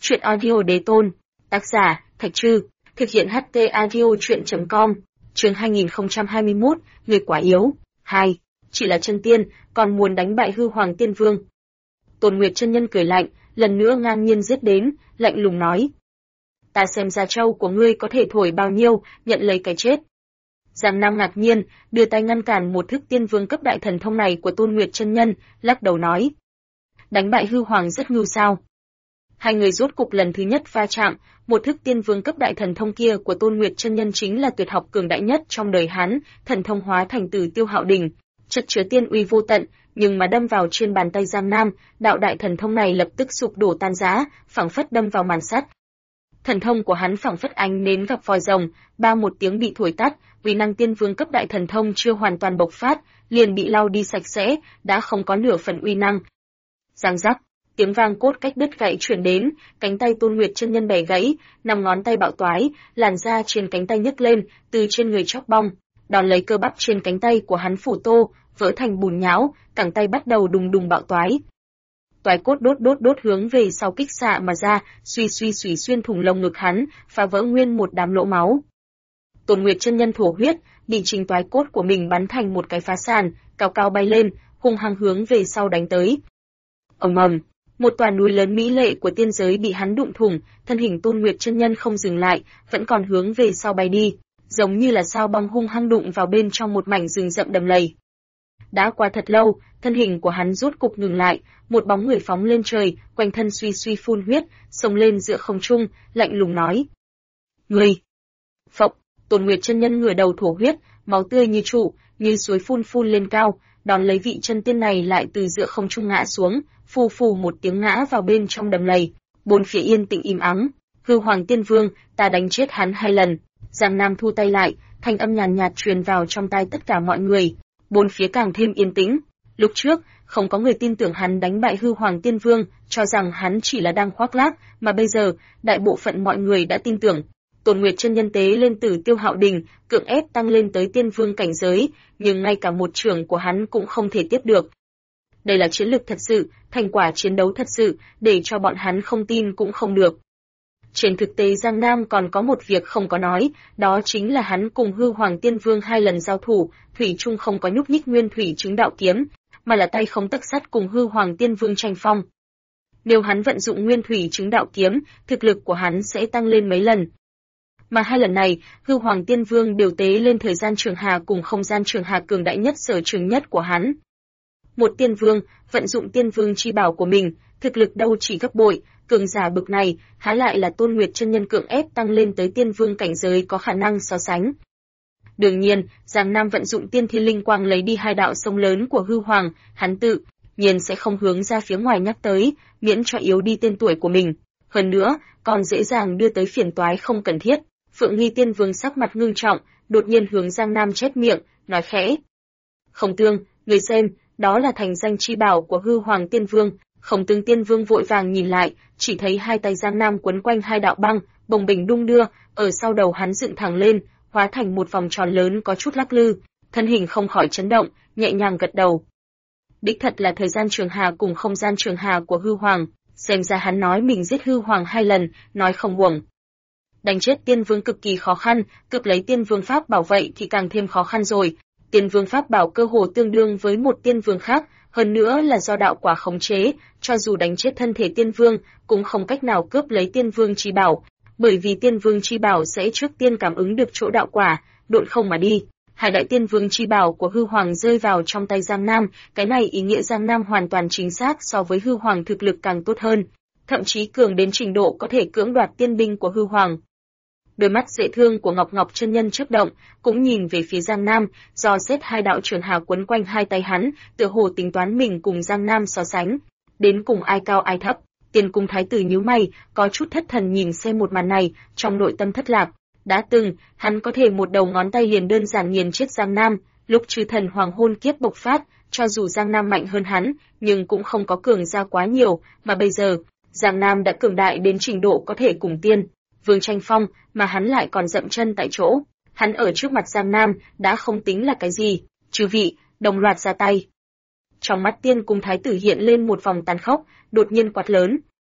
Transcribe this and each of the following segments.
Chuyện audio đế tôn. Tác giả, Thạch Trư. Thực hiện HT audio chuyện.com. Chương 2021, người quá yếu. 2. Chỉ là chân tiên, còn muốn đánh bại hư hoàng tiên vương. Tôn Nguyệt chân nhân cười lạnh, lần nữa ngang nhiên giết đến, lạnh lùng nói. Ta xem ra trâu của ngươi có thể thổi bao nhiêu, nhận lấy cái chết. Giang Nam ngạc nhiên, đưa tay ngăn cản một thức tiên vương cấp đại thần thông này của Tôn Nguyệt chân nhân, lắc đầu nói. Đánh bại hư hoàng rất ngưu sao. Hai người rốt cục lần thứ nhất va chạm, một thức tiên vương cấp đại thần thông kia của Tôn Nguyệt chân nhân chính là tuyệt học cường đại nhất trong đời hắn, thần thông hóa thành Tử Tiêu Hạo Đỉnh, chất chứa tiên uy vô tận, nhưng mà đâm vào trên bàn tay Giang Nam, đạo đại thần thông này lập tức sụp đổ tan rã, phảng phất đâm vào màn sắt. Thần thông của hắn phảng phất ánh nến gặp vòi rồng, ba một tiếng bị thổi tắt, uy năng tiên vương cấp đại thần thông chưa hoàn toàn bộc phát, liền bị lau đi sạch sẽ, đã không có nửa phần uy năng. Giang giác, tiếng vang cốt cách đứt gãy truyền đến, cánh tay Tôn Nguyệt chân nhân bẻ gãy, 5 ngón tay bạo toái, làn da trên cánh tay nhấc lên, từ trên người chóc bong, đòn lấy cơ bắp trên cánh tay của hắn phủ tô, vỡ thành bùn nhão, cẳng tay bắt đầu đùng đùng bạo toái. Toái cốt đốt hướng về sau kích xạ mà ra, suy xuyên thủng lồng ngực hắn, phá vỡ nguyên một đám lỗ máu. Tôn Nguyệt chân nhân thổ huyết, bị trình toái cốt của mình bắn thành một cái phá sàn, cao cao bay lên, hung hăng hướng về sau đánh tới. Ầm ầm, một tòa núi lớn mỹ lệ của tiên giới bị hắn đụng thủng, thân hình Tôn Nguyệt chân nhân không dừng lại, vẫn còn hướng về sau bay đi, giống như là sao băng hung hăng đụng vào bên trong một mảnh rừng rậm đầm lầy. Đã qua thật lâu, thân hình của hắn rốt cục ngừng lại, một bóng người phóng lên trời, quanh thân suy phun huyết, xông lên giữa không trung, lạnh lùng nói: "Ngươi!" Phộc, Tôn Nguyệt chân nhân ngửa đầu thổ huyết, máu tươi như trụ, như suối phun lên cao, đón lấy vị chân tiên này lại từ giữa không trung ngã xuống, phù một tiếng ngã vào bên trong đầm lầy. Bốn phía yên tĩnh im ắng. Hư Hoàng Tiên Vương, ta đánh chết hắn 2 lần. Giang Nam thu tay lại, thanh âm nhàn nhạt truyền vào trong tai tất cả mọi người. Bốn phía càng thêm yên tĩnh. Lúc trước, không có người tin tưởng hắn đánh bại Hư Hoàng Tiên Vương, cho rằng hắn chỉ là đang khoác lác, mà bây giờ, đại bộ phận mọi người đã tin tưởng. Tôn Nguyệt chân nhân tế lên Tử Tiêu Hạo Đỉnh, cưỡng ép tăng lên tới tiên vương cảnh giới, nhưng ngay cả một trường của hắn cũng không thể tiếp được. Đây là chiến lược thật sự, thành quả chiến đấu thật sự, để cho bọn hắn không tin cũng không được. Trên thực tế Giang Nam còn có một việc không có nói, đó chính là hắn cùng Hư Hoàng Tiên Vương 2 lần giao thủ, thủy chung không có nhúc nhích nguyên thủy chứng đạo kiếm, mà là tay không tấc sắt cùng Hư Hoàng Tiên Vương tranh phong. Nếu hắn vận dụng nguyên thủy chứng đạo kiếm, thực lực của hắn sẽ tăng lên mấy lần. Mà 2 lần này, Hư Hoàng Tiên Vương đều tế lên thời gian trường hà cùng không gian trường hà cường đại nhất sở trường nhất của hắn. Một tiên vương, vận dụng tiên vương chi bảo của mình, thực lực đâu chỉ gấp bội, cường giả bực này, há lại là Tôn Nguyệt chân nhân cưỡng ép tăng lên tới tiên vương cảnh giới có khả năng so sánh. Đương nhiên, Giang Nam vận dụng tiên thiên linh quang lấy đi 2 đạo sông lớn của Hư Hoàng, hắn tự nhiên sẽ không hướng ra phía ngoài nhắc tới, miễn cho yếu đi tên tuổi của mình. Hơn nữa, còn dễ dàng đưa tới phiền toái không cần thiết. Phượng Nghi Tiên Vương sắc mặt ngưng trọng, đột nhiên hướng Giang Nam chép miệng, nói khẽ: "Không Tương, người xem, đó là thành danh chi bảo của Hư Hoàng Tiên Vương." Không Tương Tiên Vương vội vàng nhìn lại, chỉ thấy 2 tay Giang Nam quấn quanh 2 đạo băng, bồng bềnh đung đưa, ở sau đầu hắn dựng thẳng lên, hóa thành một vòng tròn lớn có chút lắc lư, thân hình không khỏi chấn động, nhẹ nhàng gật đầu. Đích thật là thời gian trường hà cùng không gian trường hà của Hư Hoàng, xem ra hắn nói mình giết Hư Hoàng 2 lần, nói không uổng. Đánh chết tiên vương cực kỳ khó khăn, cướp lấy tiên vương pháp bảo vậy thì càng thêm khó khăn rồi. Tiên vương pháp bảo cơ hồ tương đương với một tiên vương khác, hơn nữa là do đạo quả khống chế, cho dù đánh chết thân thể tiên vương, cũng không cách nào cướp lấy tiên vương chi bảo, bởi vì tiên vương chi bảo sẽ trước tiên cảm ứng được chỗ đạo quả, độn không mà đi. 2 đại tiên vương chi bảo của Hư Hoàng rơi vào trong tay Giang Nam, cái này ý nghĩa Giang Nam hoàn toàn chính xác so với Hư Hoàng thực lực càng tốt hơn, thậm chí cường đến trình độ có thể cưỡng đoạt tiên binh của Hư Hoàng. Đôi mắt dễ thương của Ngọc chân nhân chớp động, cũng nhìn về phía Giang Nam, do xét 2 đạo trường hà quấn quanh 2 tay hắn, tựa hồ tính toán mình cùng Giang Nam so sánh, đến cùng ai cao ai thấp. Tiên cung thái tử nhíu mày, có chút thất thần nhìn xem một màn này, trong nội tâm thất lạc. Đã từng, hắn có thể một đầu ngón tay liền đơn giản nghiền chết Giang Nam, lúc Chư Thần Hoàng Hôn kiếp bộc phát, cho dù Giang Nam mạnh hơn hắn, nhưng cũng không có cường ra quá nhiều, mà bây giờ, Giang Nam đã cường đại đến trình độ có thể cùng tiên vương tranh phong, mà hắn lại còn dậm chân tại chỗ. Hắn ở trước mặt Giang Nam đã không tính là cái gì. Chư vị, đồng loạt ra tay. Trong mắt Tiên cung thái tử hiện lên một vòng tàn khốc, đột nhiên quát lớn: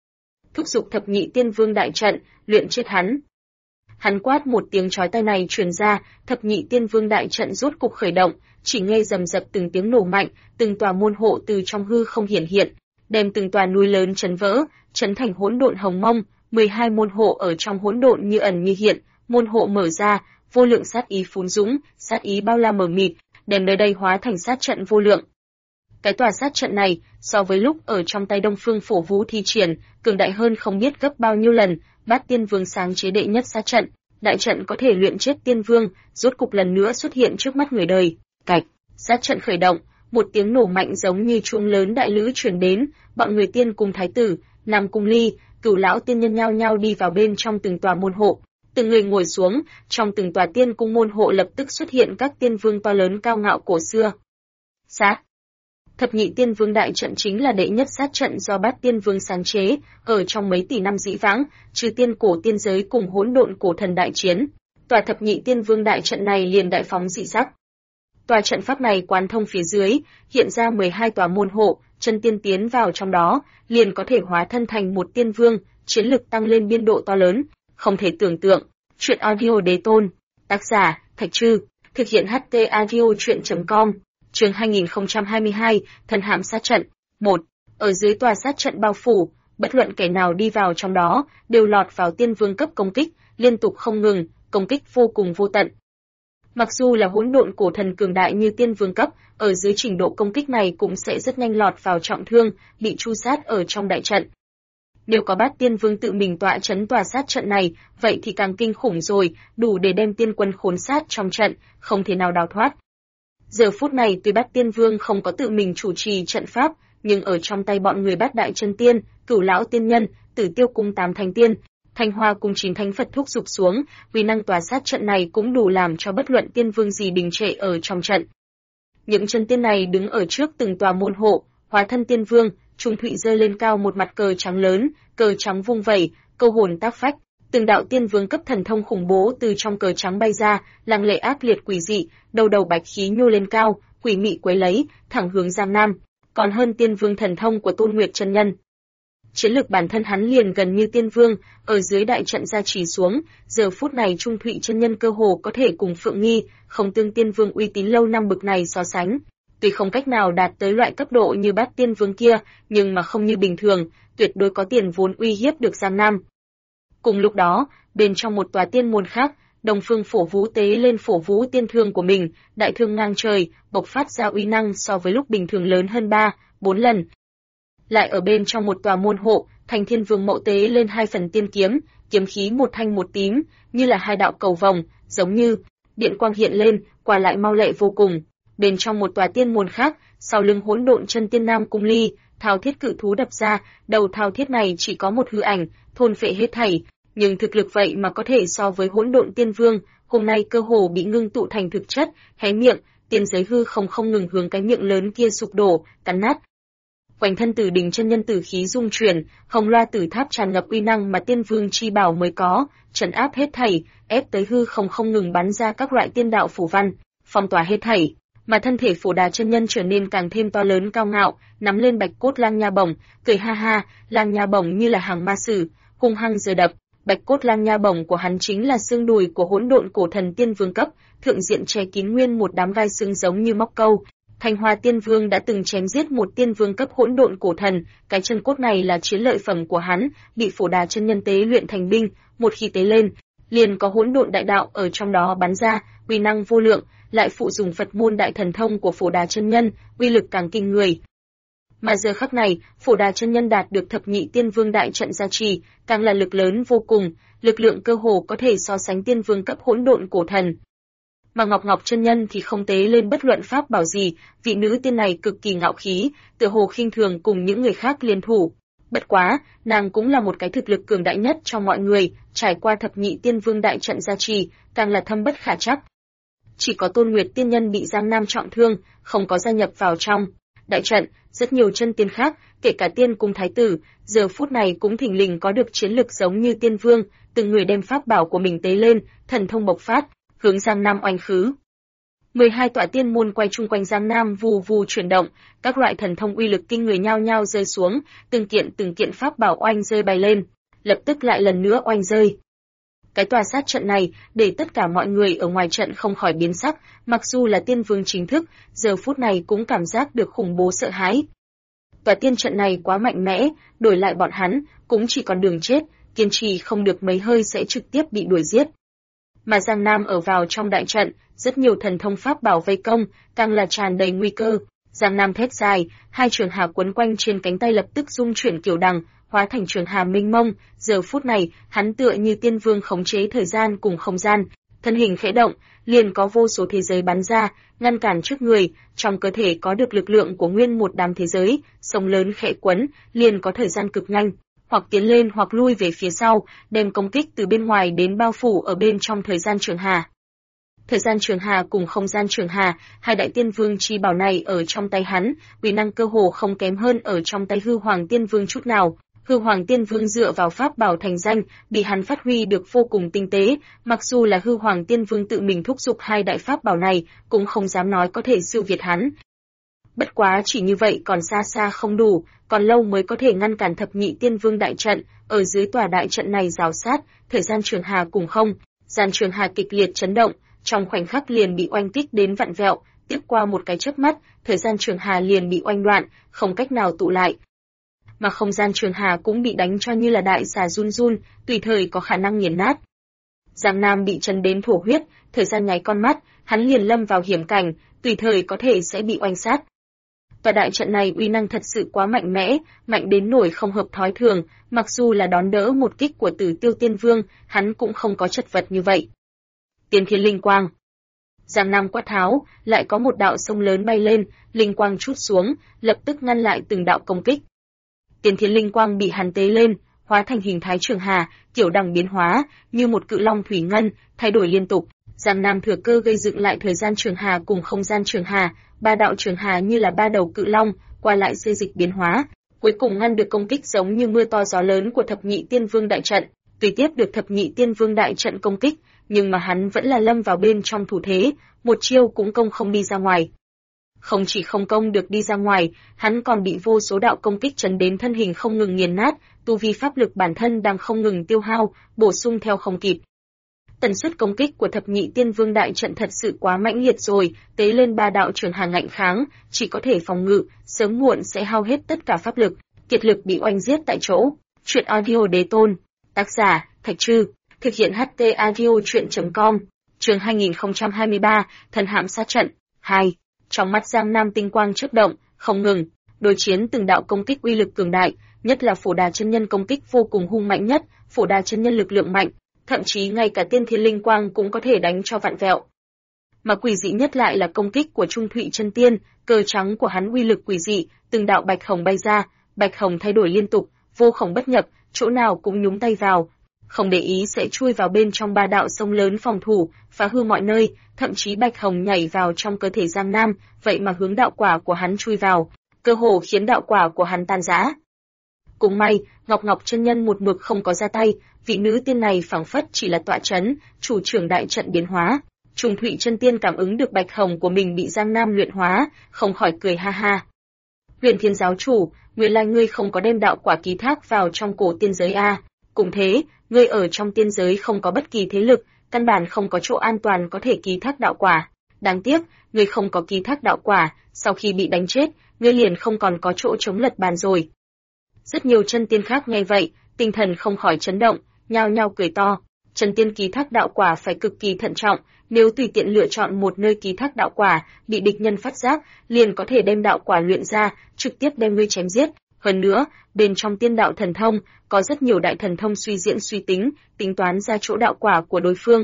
thúc giục thập nhị tiên vương đại trận, luyện chết hắn. Hắn quát một tiếng chói tai này truyền ra, thập nhị tiên vương đại trận rốt cục khởi động, chỉ nghe rầm rập từng tiếng nổ mạnh, từng tòa môn hộ từ trong hư không hiển hiện, đem từng tòa núi lớn chấn vỡ, chấn thành hỗn độn hồng mông, 12 môn hộ ở trong hỗn độn như ẩn như hiện, môn hộ mở ra, vô lượng sát ý phún dũng, sát ý bao la mờ mịt, đem nơi đây hóa thành sát trận vô lượng. Cái tòa sát trận này, so với lúc ở trong tay Đông Phương Phổ Vũ thi triển, cường đại hơn không biết gấp bao nhiêu lần. Bát Tiên Vương sáng chế đệ nhất sát trận, đại trận có thể luyện chết Tiên Vương, rốt cục lần nữa xuất hiện trước mắt người đời. Cạch, sát trận khởi động, một tiếng nổ mạnh giống như chuông lớn đại lữ truyền đến, bọn người Tiên cùng Thái tử, Nam Cung Ly, Cửu lão tiên nhân nhao nhao đi vào bên trong từng tòa môn hộ. Từng người ngồi xuống, trong từng tòa tiên cung môn hộ lập tức xuất hiện các tiên vương to lớn cao ngạo cổ xưa. Sát Thập nhị tiên vương đại trận chính là đệ nhất sát trận do Bát Tiên Vương sáng chế, ở trong mấy tỷ năm dĩ vãng, trừ tiên cổ tiên giới cùng hỗn độn cổ thần đại chiến, tòa thập nhị tiên vương đại trận này liền đại phóng dị sắc. Tòa trận pháp này quán thông phía dưới, hiện ra 12 tòa môn hộ, chân tiên tiến vào trong đó, liền có thể hóa thân thành một tiên vương, chiến lực tăng lên biên độ to lớn, không thể tưởng tượng. Truyện audio đế tôn, tác giả Thạch Trư, thực hiện HT audio truyện.com. Chương 2022, Thần Hạm sát trận. 1. Ở dưới tòa sát trận bao phủ, bất luận kẻ nào đi vào trong đó, đều lọt vào tiên vương cấp công kích, liên tục không ngừng, công kích vô cùng vô tận. Mặc dù là hỗn độn cổ thần cường đại như tiên vương cấp, ở dưới trình độ công kích này cũng sẽ rất nhanh lọt vào trọng thương, bị tru sát ở trong đại trận. Nếu có Bát Tiên Vương tự mình tọa chấn tòa sát trận này, vậy thì càng kinh khủng rồi, đủ để đem tiên quân khốn sát trong trận, không thể nào đào thoát. Giờ phút này tuy Bát Tiên Vương không có tự mình chủ trì trận pháp, nhưng ở trong tay bọn người Bát Đại Chân Tiên, Cửu lão tiên nhân, Tử Tiêu cung 8 thành tiên, Thanh Hoa cung 9 thánh Phật thúc giục xuống, uy năng tòa sát trận này cũng đủ làm cho bất luận tiên vương gì đình trệ ở trong trận. Những chân tiên này đứng ở trước từng tòa môn hộ, hóa thân tiên vương, trung thụy giơ lên cao một mặt cờ trắng lớn, cờ trắng vung vẩy, câu hồn tác phách, từng đạo tiên vương cấp thần thông khủng bố từ trong cờ trắng bay ra, lăng lệ ác liệt quỷ dị, đầu đầu bạch khí nhô lên cao, quỷ mị quấy lấy, thẳng hướng Giang Nam, còn hơn tiên vương thần thông của Tôn Nguyệt chân nhân. Chiến lực bản thân hắn liền gần như tiên vương, ở dưới đại trận gia trì xuống, giờ phút này Trung Thụy chân nhân cơ hồ có thể cùng Phượng Nghi, Không Tương tiên vương uy tín lâu năm bực này so sánh. Tuy không cách nào đạt tới loại cấp độ như Bát Tiên Vương kia, nhưng mà không như bình thường, tuyệt đối có tiền vốn uy hiếp được Giang Nam. Cùng lúc đó, bên trong một tòa tiên môn khác, Đông Phương Phổ Vũ tế lên Phổ Vũ tiên thương của mình, đại thương ngang trời, bộc phát ra uy năng so với lúc bình thường lớn hơn 3-4 lần. Lại ở bên trong một tòa môn hộ, Thành Thiên Vương Mậu tế lên 2 phần tiên kiếm, kiếm khí một thanh một tím, như là hai đạo cầu vồng, giống như điện quang hiện lên, qua lại mau lẹ vô cùng. Bên trong một tòa tiên môn khác, sau lưng hỗn độn chân tiên Nam Cung Ly, thao thiết cự thú đập ra, đầu thao thiết này chỉ có một hư ảnh, thôn phệ hết thảy, nhưng thực lực vậy mà có thể so với hỗn độn tiên vương, hôm nay cơ hồ bị ngưng tụ thành thực chất, hé miệng, tiên giới hư không ngừng hướng cái miệng lớn kia sụp đổ, cắn nát. Quanh thân Tử Đình chân nhân tử khí dung chuyển, hồng loa tử tháp tràn ngập uy năng mà tiên vương chi bảo mới có, trấn áp hết thảy, ép tới hư không ngừng bắn ra các loại tiên đạo phủ văn, phong tỏa hết thảy. Mà thân thể Phổ Đà chân nhân trở nên càng thêm to lớn cao ngạo, nắm lên bạch cốt lang nha bổng, cười ha ha, lang nha bổng như là hàng ma sử, hung hăng giơ đập. Bạch cốt lang nha bổng của hắn chính là xương đùi của hỗn độn cổ thần tiên vương cấp, thượng diện che kín nguyên một đám gai xương giống như móc câu. Thanh Hoa tiên vương đã từng chém giết một tiên vương cấp hỗn độn cổ thần, cái chân cốt này là chiến lợi phẩm của hắn, bị Phổ Đà chân nhân tế luyện thành binh, một khi tế lên, liền có hỗn độn đại đạo ở trong đó bắn ra, uy năng vô lượng, lại phụ dùng Phật môn đại thần thông của Phổ Đà chân nhân, uy lực càng kinh người. Mà giờ khắc này, Phổ Đà chân nhân đạt được thập nhị tiên vương đại trận gia trì, càng là lực lớn vô cùng, lực lượng cơ hồ có thể so sánh tiên vương cấp hỗn độn cổ thần. Mà Ngọc chân nhân thì không tế lên bất luận pháp bảo gì, vị nữ tiên này cực kỳ ngạo khí, tựa hồ khinh thường cùng những người khác liên thủ. Bất quá, nàng cũng là một cái thực lực cường đại nhất trong mọi người, trải qua thập nhị tiên vương đại trận gia trì, càng là thâm bất khả trắc. Chỉ có Tôn Nguyệt tiên nhân bị Giang Nam trọng thương, không có gia nhập vào trong đại trận, rất nhiều chân tiên khác, kể cả tiên cung thái tử, giờ phút này cũng thình lình có được chiến lực giống như tiên vương, từng người đem pháp bảo của mình tế lên, thần thông bộc phát, hướng Giang Nam oanh khứ. 12 tọa tiên môn quay chung quanh Giang Nam vù vù chuyển động, các loại thần thông uy lực kinh người nhao nhao rơi xuống, từng kiện pháp bảo oanh rơi bay lên, lập tức lại lần nữa oanh rơi. Cái tòa sát trận này để tất cả mọi người ở ngoài trận không khỏi biến sắc, mặc dù là tiên vương chính thức, giờ phút này cũng cảm giác được khủng bố sợ hãi. Tòa tiên trận này quá mạnh mẽ, đổi lại bọn hắn cũng chỉ còn đường chết, kiên trì không được mấy hơi sẽ trực tiếp bị đuổi giết. Mà Giang Nam ở vào trong đại trận, rất nhiều thần thông pháp bảo vây công, càng là tràn đầy nguy cơ. Giang Nam thét dài, hai trường hà quấn quanh trên cánh tay lập tức rung chuyển kiểu đằng, hóa thành trường hà mênh mông. Giờ phút này, hắn tựa như tiên vương khống chế thời gian cùng không gian, thân hình khẽ động, liền có vô số thế giới bắn ra, ngăn cản trước người. Trong cơ thể có được lực lượng của nguyên một đám thế giới, sông lớn khẽ quấn, liền có thời gian cực nhanh, hoặc tiến lên hoặc lui về phía sau, đem công kích từ bên ngoài đến bao phủ ở bên trong thời gian trường hà. Thời gian trường hà cùng không gian trường hà, hai đại tiên vương chi bảo này ở trong tay hắn, uy năng cơ hồ không kém hơn ở trong tay hư hoàng tiên vương chút nào. Hư hoàng tiên vương dựa vào pháp bảo thành danh, bị hắn phát huy được vô cùng tinh tế, mặc dù là hư hoàng tiên vương tự mình thúc giục hai đại pháp bảo này, cũng không dám nói có thể siêu việt hắn. Bất quá chỉ như vậy còn xa xa không đủ, còn lâu mới có thể ngăn cản thập nhị tiên vương đại trận, ở dưới tòa đại trận này rào sát, thời gian trường hà cùng không, gian trường hà kịch liệt chấn động, trong khoảnh khắc liền bị oanh kích đến vặn vẹo, tiếp qua một cái chớp mắt, thời gian trường hà liền bị oanh đoạn, không cách nào tụ lại. Mà không gian trường hà cũng bị đánh cho như là đại xà run run, tùy thời có khả năng nghiền nát. Giang Nam bị chấn đến thổ huyết, thời gian nháy con mắt, hắn liền lâm vào hiểm cảnh, tùy thời có thể sẽ bị oanh sát. Tòa đại trận này uy năng thật sự quá mạnh mẽ, mạnh đến nỗi không hợp thói thường, mặc dù là đón đỡ một kích của Tử Tiêu Tiên Vương, hắn cũng không có chật vật như vậy. Tiên Thiên Linh Quang. Giang Nam quát tháo, lại có một đạo sông lớn bay lên, linh quang trút xuống, lập tức ngăn lại từng đạo công kích. Tiên Thiên Linh Quang bị hắn tế lên, hóa thành hình thái trường hà, kiểu đằng biến hóa, như một cự long thủy ngân, thay đổi liên tục. Giang Nam thừa cơ gây dựng lại thời gian trường hà cùng không gian trường hà, ba đạo trường hà như là ba đầu cự long, qua lại xê dịch biến hóa, cuối cùng ngăn được công kích giống như mưa to gió lớn của thập nhị tiên vương đại trận. Tuy tiếp được thập nhị tiên vương đại trận công kích, nhưng mà hắn vẫn là lâm vào bên trong thủ thế, một chiêu cũng công không đi ra ngoài. Không chỉ không công được đi ra ngoài, hắn còn bị vô số đạo công kích chấn đến thân hình không ngừng nghiền nát, tu vi pháp lực bản thân đang không ngừng tiêu hao, bổ sung theo không kịp. Tần suất công kích của thập nhị tiên vương đại trận thật sự quá mãnh liệt rồi, tế lên ba đạo trường hà ngạnh kháng, chỉ có thể phòng ngự, sớm muộn sẽ hao hết tất cả pháp lực, kiệt lực bị oanh giết tại chỗ. Truyện audio đế tôn, tác giả Thạch Trư, thực hiện HT audio truyện.com, chương 2023, thần hãm sát trận 2. Trong mắt Giang Nam tinh quang chớp động, không ngừng, đối chiến từng đạo công kích uy lực cường đại, nhất là Phổ Đà chân nhân công kích vô cùng hung mạnh nhất, Phổ Đà chân nhân lực lượng mạnh, thậm chí ngay cả Tiên Thiên Linh Quang cũng có thể đánh cho vặn vẹo. Mà quỷ dị nhất lại là công kích của Trung Thụy chân tiên, cờ trắng của hắn uy lực quỷ dị, từng đạo bạch hồng bay ra, bạch hồng thay đổi liên tục, vô khổng bất nhập, chỗ nào cũng nhúng tay vào, không để ý sẽ chui vào bên trong ba đạo sông lớn phòng thủ, phá hư mọi nơi, thậm chí bạch hồng nhảy vào trong cơ thể Giang Nam, vậy mà hướng đạo quả của hắn chui vào, cơ hồ khiến đạo quả của hắn tan rã. Cũng may, Ngọc chân nhân một mực không có ra tay, vị nữ tiên này phảng phất chỉ là tọa chấn, chủ trưởng đại trận biến hóa. Trùng Thụy chân tiên cảm ứng được bạch hồng của mình bị Giang Nam luyện hóa, không khỏi cười ha ha. Huyền Thiên giáo chủ, nguyên lai ngươi không có đem đạo quả ký thác vào trong cổ tiên giới a? Cũng thế, ngươi ở trong tiên giới không có bất kỳ thế lực, căn bản không có chỗ an toàn có thể ký thác đạo quả. Đáng tiếc, ngươi không có ký thác đạo quả, sau khi bị đánh chết, ngươi liền không còn có chỗ chống lật bàn rồi. Rất nhiều chân tiên khác nghe vậy, tinh thần không khỏi chấn động, nhao nhao cười to. Chân tiên ký thác đạo quả phải cực kỳ thận trọng, nếu tùy tiện lựa chọn một nơi ký thác đạo quả, bị địch nhân phát giác, liền có thể đem đạo quả luyện ra, trực tiếp đem ngươi chém giết. Hơn nữa, bên trong tiên đạo thần thông, có rất nhiều đại thần thông suy diễn suy tính, tính toán ra chỗ đạo quả của đối phương.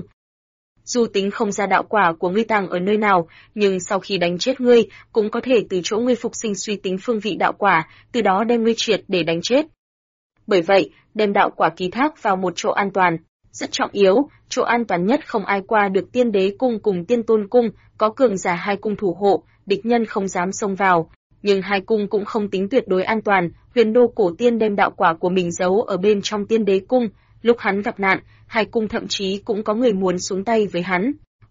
Dù tính không ra đạo quả của ngươi tàng ở nơi nào, nhưng sau khi đánh chết ngươi, cũng có thể từ chỗ ngươi phục sinh suy tính phương vị đạo quả, từ đó đem ngươi triệt để đánh chết. Bởi vậy, đem đạo quả ký thác vào một chỗ an toàn, rất trọng yếu, chỗ an toàn nhất không ai qua được Tiên Đế cung cùng Tiên Tôn cung, có cường giả hai cung thủ hộ, địch nhân không dám xông vào. Nhưng hai cung cũng không tính tuyệt đối an toàn, Huyền Đô cổ tiên đem đạo quả của mình giấu ở bên trong Tiên Đế cung, lúc hắn gặp nạn, hai cung thậm chí cũng có người muốn xuống tay với hắn.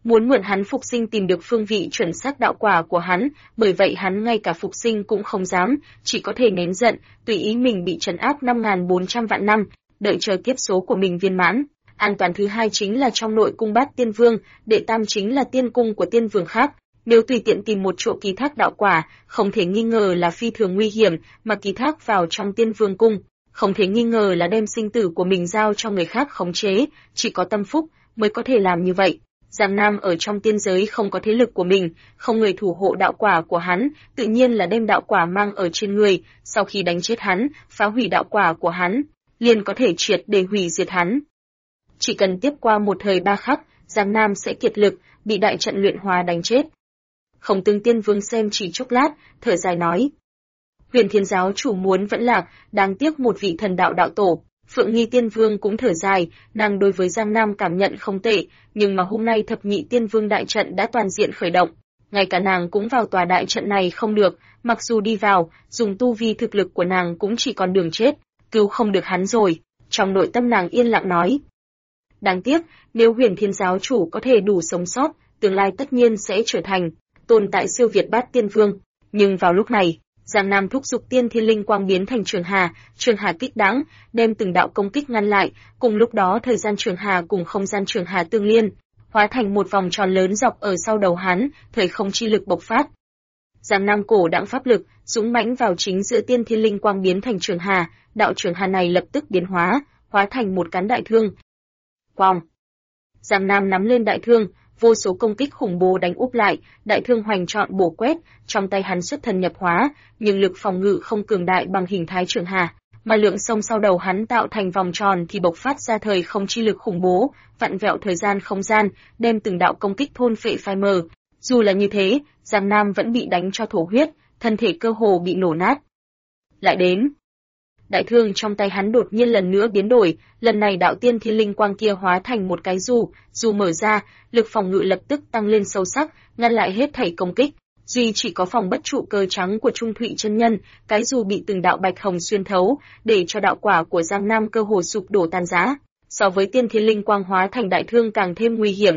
muốn mượn hắn phục sinh tìm được phương vị chuẩn xác đạo quả của hắn, bởi vậy hắn ngay cả phục sinh cũng không dám, chỉ có thể nén giận, tùy ý mình bị trấn áp 5.400 vạn năm, đợi chờ kiếp số của mình viên mãn. An toàn thứ hai chính là trong nội cung Bát Tiên Vương, đệ tam chính là tiên cung của tiên vương khác. Nếu tùy tiện tìm một chỗ ký thác đạo quả, không thể nghi ngờ là phi thường nguy hiểm, mà ký thác vào trong tiên vương cung, không thể nghi ngờ là đem sinh tử của mình giao cho người khác khống chế, chỉ có tâm phúc mới có thể làm như vậy. Giang Nam ở trong tiên giới không có thế lực của mình, không người thủ hộ đạo quả của hắn, tự nhiên là đem đạo quả mang ở trên người, sau khi đánh chết hắn, phá hủy đạo quả của hắn, liền có thể triệt để hủy diệt hắn. Chỉ cần tiếp qua một thời 3 khắc, Giang Nam sẽ kiệt lực, bị đại trận luyện hóa đánh chết. Khổng Tương Tiên Vương xem chỉ chốc lát, thở dài nói: Huyền Thiên giáo chủ muốn vẫn lạc, đáng tiếc một vị thần đạo đạo tổ. Phượng Nghi Tiên Vương cũng thở dài, nàng đối với Giang Nam cảm nhận không tệ, nhưng mà hôm nay Thập Nhị Tiên Vương đại trận đã toàn diện khởi động, ngay cả nàng cũng vào tòa đại trận này không được, mặc dù đi vào, dùng tu vi thực lực của nàng cũng chỉ còn đường chết, cứu không được hắn rồi. Trong nội tâm nàng yên lặng nói: đáng tiếc, nếu Huyền Thiên giáo chủ có thể đủ sống sót, tương lai tất nhiên sẽ trở thành tồn tại siêu việt Bát Tiên Vương. Nhưng vào lúc này, Giang Nam thúc giục Tiên Thiên Linh Quang biến thành Trường Hà kích đãng, đem từng đạo công kích ngăn lại, cùng lúc đó thời gian Trường Hà cùng không gian Trường Hà tương liên, hóa thành một vòng tròn lớn dọc ở sau đầu hắn, thời không chi lực bộc phát. Giang Nam cổ đãng pháp lực, dũng mãnh vào chính giữa Tiên Thiên Linh Quang biến thành Trường Hà, đạo Trường Hà này lập tức biến hóa thành một cán đại thương. Quang! Giang Nam nắm lên đại thương, vô số công kích khủng bố đánh úp lại, đại thương hoành trọn bổ quét, trong tay hắn xuất thần nhập hóa, nhưng lực phòng ngự không cường đại bằng hình thái Trường Hà, mà lượng sông sau đầu hắn tạo thành vòng tròn thì bộc phát ra thời không chi lực khủng bố, vặn vẹo thời gian không gian, đem từng đạo công kích thôn phệ phai mờ. Dù là như thế, Giang Nam vẫn bị đánh cho thổ huyết, thân thể cơ hồ bị nổ nát. Lại đến, đại thương trong tay hắn đột nhiên lần nữa biến đổi, lần này đạo Tiên Thiên Linh Quang kia hóa thành một cái dù mở ra, lực phòng ngự lập tức tăng lên sâu sắc, ngăn lại hết thảy công kích. Duy chỉ có phòng bất trụ cơ trắng của Trung Thụy chân nhân, cái dù bị từng đạo bạch hồng xuyên thấu, để cho đạo quả của Giang Nam cơ hồ sụp đổ tan rã, so với Tiên Thiên Linh Quang hóa thành đại thương càng thêm nguy hiểm.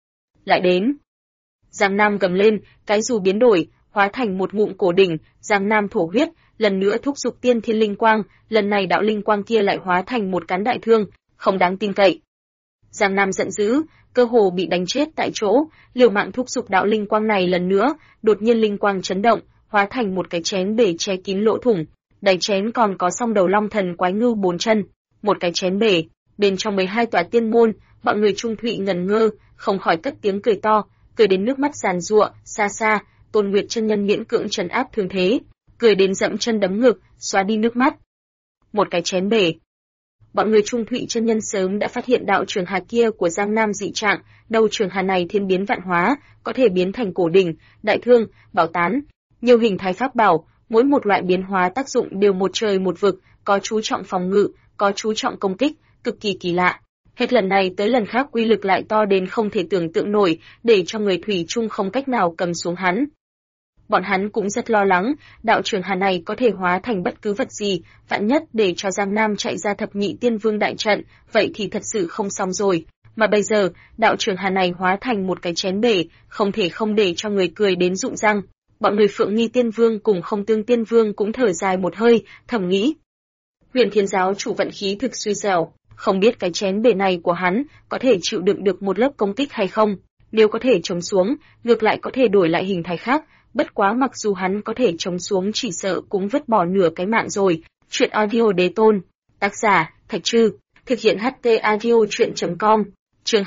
Lại đến, Giang Nam gầm lên, cái dù biến đổi, hóa thành một ngụm cổ đỉnh, Giang Nam thổ huyết, lần nữa thúc giục Tiên Thiên Linh Quang, lần này đạo linh quang kia lại hóa thành một cán đại thương, không đáng tin cậy. Giang Nam giận dữ, cơ hồ bị đánh chết tại chỗ, liều mạng thúc giục đạo linh quang này lần nữa, đột nhiên linh quang chấn động, hóa thành một cái chén bể che kín lỗ thủng, đáy chén còn có song đầu long thần quái ngưu 4 chân, một cái chén bể, bên trong 12 tòa tiên môn, bọn người Trung Thụy ngẩn ngơ, không khỏi cất tiếng cười to, cười đến nước mắt giàn giụa, xa xa, Tôn Nguyệt chân nhân miễn cưỡng trấn áp thương thế, cười đến dậm chân đấm ngực, xóa đi nước mắt. Một cái chén bể. Bọn người Trung Thụy chân nhân sớm đã phát hiện đạo Trường Hà kia của Giang Nam dị trạng, đầu Trường Hà này thiên biến vạn hóa, có thể biến thành cổ đỉnh, đại thương, bảo tán, nhiều hình thái pháp bảo, mỗi một loại biến hóa tác dụng đều một trời một vực, có chú trọng phòng ngự, có chú trọng công kích, cực kỳ kỳ lạ. Hết lần này tới lần khác uy lực lại to đến không thể tưởng tượng nổi, để cho người thủy chung không cách nào cầm xuống hắn. Bọn hắn cũng rất lo lắng, đạo Trường Hà này có thể hóa thành bất cứ vật gì, vạn nhất để cho Giang Nam chạy ra Thập Nhị Tiên Vương đại trận, vậy thì thật sự không xong rồi. Mà bây giờ, đạo Trường Hà này hóa thành một cái chén bể, không thể không để cho người cười đến rụng răng. Bọn người Phượng Nghi Tiên Vương cùng Không Tương Tiên Vương cũng thở dài một hơi, thầm nghĩ: Huyền Thiên giáo chủ vận khí thực suy dẻo, không biết cái chén bể này của hắn có thể chịu đựng được một lớp công kích hay không. Nếu có thể chống xuống, ngược lại có thể đổi lại hình thái khác. Bất quá mặc dù hắn có thể chống xuống chỉ sợ cũng vứt bỏ nửa cái mạng rồi. Chuyện audio đế tôn. Tác giả, Thạch Trư. Thực hiện HT audio chuyện.com. Chương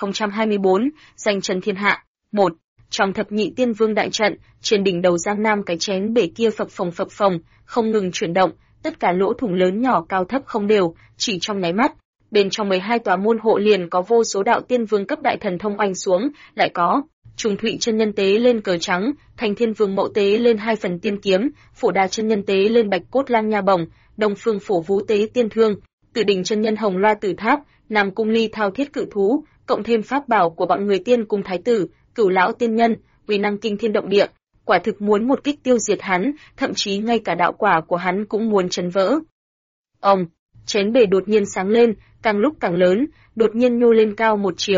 2024, danh chân thiên hạ. 1. Trong Thập Nhị Tiên Vương đại trận, trên đỉnh đầu Giang Nam cái chén bể kia phập phồng, không ngừng chuyển động, tất cả lỗ thủng lớn nhỏ cao thấp không đều, chỉ trong nháy mắt. Bên trong 12 tòa môn hộ liền có vô số đạo tiên vương cấp đại thần thông oanh xuống, lại có Trung Thụy chân nhân tế lên cờ trắng, Thành Thiên Vương mậu tế lên 2 phần tiên kiếm, Phổ Đà chân nhân tế lên bạch cốt lang nha bổng, Đông Phương Phổ Vũ tế tiên thương, Tử Đỉnh chân nhân hồng loa tử tháp, Nam Cung Ly thao thiết cự thú, cộng thêm pháp bảo của bọn người tiên cung thái tử, Cửu lão tiên nhân, uy năng kinh thiên động địa, quả thực muốn một kích tiêu diệt hắn, thậm chí ngay cả đạo quả của hắn cũng muốn chấn vỡ. Chén bể đột nhiên sáng lên, càng lúc càng lớn, đột nhiên nhô lên cao một chiếu,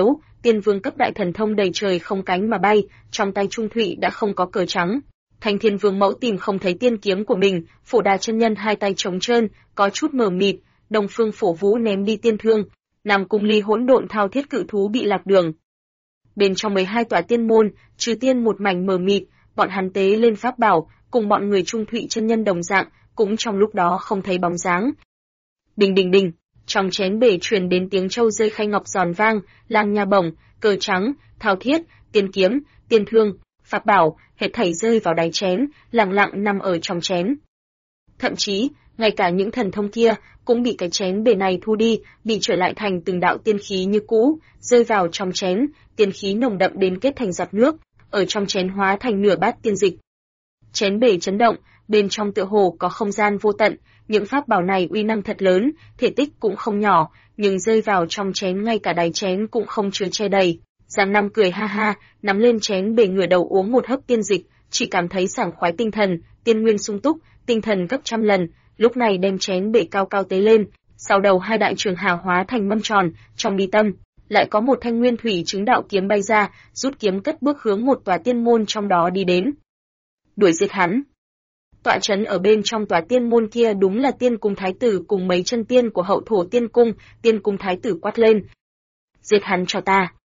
Tiên vương cấp đại thần thông đầy trời không cánh mà bay, trong tay Trung Thụy đã không có cờ trắng. Thanh Thiên Vương mẫu tìm không thấy tiên kiếm của mình, Phổ Đà chân nhân hai tay trống trơn, có chút mờ mịt, Đông Phương Phổ Vũ ném đi tiên thương, Nam Cung Ly hỗn độn thao thiết cự thú bị lạc đường. Bên trong 12 tòa tiên môn, trừ tiên một mảnh mờ mịt, bọn hắn tế lên pháp bảo, cùng bọn người Trung Thụy chân nhân đồng dạng, cũng trong lúc đó không thấy bóng dáng. Đình đình đình, trong chén bể truyền đến tiếng châu rơi khay ngọc giòn vang, lang nha bổng, cờ trắng, thao thiết, tiên kiếm, tiên thương, pháp bảo, hết thảy rơi vào đáy chén, lặng lặng nằm ở trong chén. Thậm chí, ngay cả những thần thông kia cũng bị cái chén bể này thu đi, bị trở lại thành từng đạo tiên khí như cũ, rơi vào trong chén, tiên khí nồng đậm đến kết thành giọt nước, ở trong chén hóa thành nửa bát tiên dịch. Chén bể chấn động, bên trong tựa hồ có không gian vô tận, những pháp bảo này uy năng thật lớn, thể tích cũng không nhỏ, nhưng rơi vào trong chén ngay cả đáy chén cũng không chứa che đầy. Giang Nam cười ha ha, nắm lên chén bể ngửa đầu uống một hớp tiên dịch, chỉ cảm thấy sảng khoái tinh thần, tiên nguyên sung túc, tinh thần gấp trăm lần, lúc này đem chén bể cao cao tế lên, sau đầu hai đại trường hà hóa thành mâm tròn, trong mi tâm lại có một thanh nguyên thủy chứng đạo kiếm bay ra, rút kiếm cất bước hướng một tòa tiên môn trong đó đi đến. Đuổi giết hắn. Tọa trấn ở bên trong tòa tiên môn kia đúng là Tiên Cung Thái tử cùng mấy chân tiên của Hậu Thổ Tiên Cung, Tiên Cung Thái tử quát lên. Giết hắn cho ta.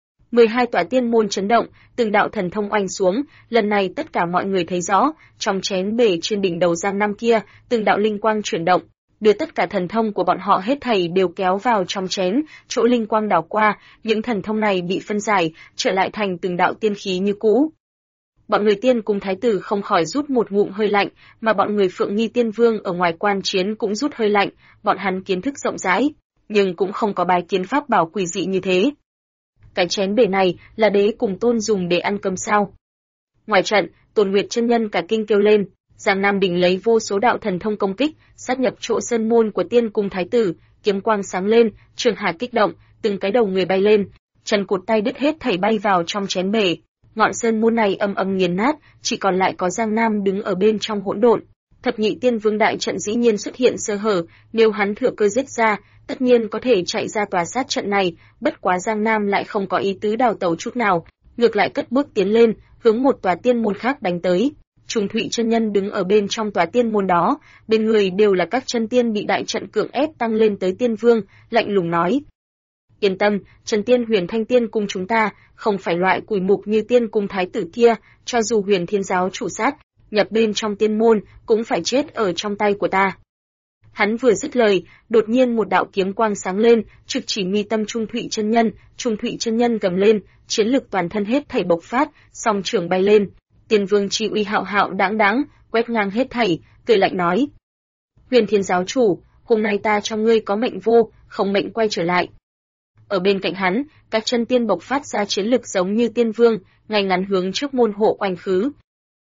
12 tòa tiên môn chấn động, từng đạo thần thông oanh xuống, lần này tất cả mọi người thấy rõ, trong chén bể trên đỉnh đầu Giang Nam kia, từng đạo linh quang chuyển động, đưa tất cả thần thông của bọn họ hết thảy đều kéo vào trong chén, chỗ linh quang đảo qua, những thần thông này bị phân giải, trở lại thành từng đạo tiên khí như cũ. Bọn người Tiên Cung Thái tử không khỏi rút một ngụm hơi lạnh, mà bọn người Phượng Nghi Tiên Vương ở ngoài quan chiến cũng rút hơi lạnh, bọn hắn kiến thức rộng rãi, nhưng cũng không có bái kiến pháp bảo quỷ dị như thế. Cái chén bể này là Đế cùng Tôn dùng để ăn cơm sao? Ngoài trận, Tôn Nguyệt chân nhân cả kinh kêu lên, Giang Nam Đình lấy vô số đạo thần thông công kích, sát nhập chỗ sơn môn của Tiên Cung Thái tử, kiếm quang sáng lên, trường hà kích động, từng cái đầu người bay lên, chân cụt tay đứt hết thảy bay vào trong chén bể. Ngọn sơn môn này âm âm nghiền nát, chỉ còn lại có Giang Nam đứng ở bên trong hỗn độn. Thập nhị tiên vương đại trận dĩ nhiên xuất hiện sơ hở, nếu hắn thừa cơ giết ra, tất nhiên có thể chạy ra tòa sát trận này, bất quá Giang Nam lại không có ý tứ đào tẩu chút nào, ngược lại cất bước tiến lên, hướng một tòa tiên môn khác đánh tới. Trung Thụy chân nhân đứng ở bên trong tòa tiên môn đó, bên người đều là các chân tiên bị đại trận cưỡng ép tăng lên tới tiên vương, lạnh lùng nói: Yên tâm, Trần Tiên Huyền Thanh Tiên Cung chúng ta không phải loại quỷ mục như Tiên Cung Thái tử kia, cho dù Huyền Thiên giáo chủ sát nhập bên trong tiên môn cũng phải chết ở trong tay của ta. Hắn vừa dứt lời, đột nhiên một đạo kiếm quang sáng lên, trực chỉ mi tâm Trung Thụy chân nhân. Trung Thụy chân nhân gầm lên, chiến lực toàn thân hết thảy bộc phát, song trường bay lên. Tiên Vương chi uy hạo hạo đãng đãng, quét ngang hết thảy, cười lạnh nói: Huyền Thiên giáo chủ, hôm nay ta cho ngươi có mệnh vô, không mệnh quay trở lại. Ở bên cạnh hắn, các chân tiên bộc phát ra chiến lực giống như tiên vương, ngay ngắn hướng trước môn hộ oanh khứ.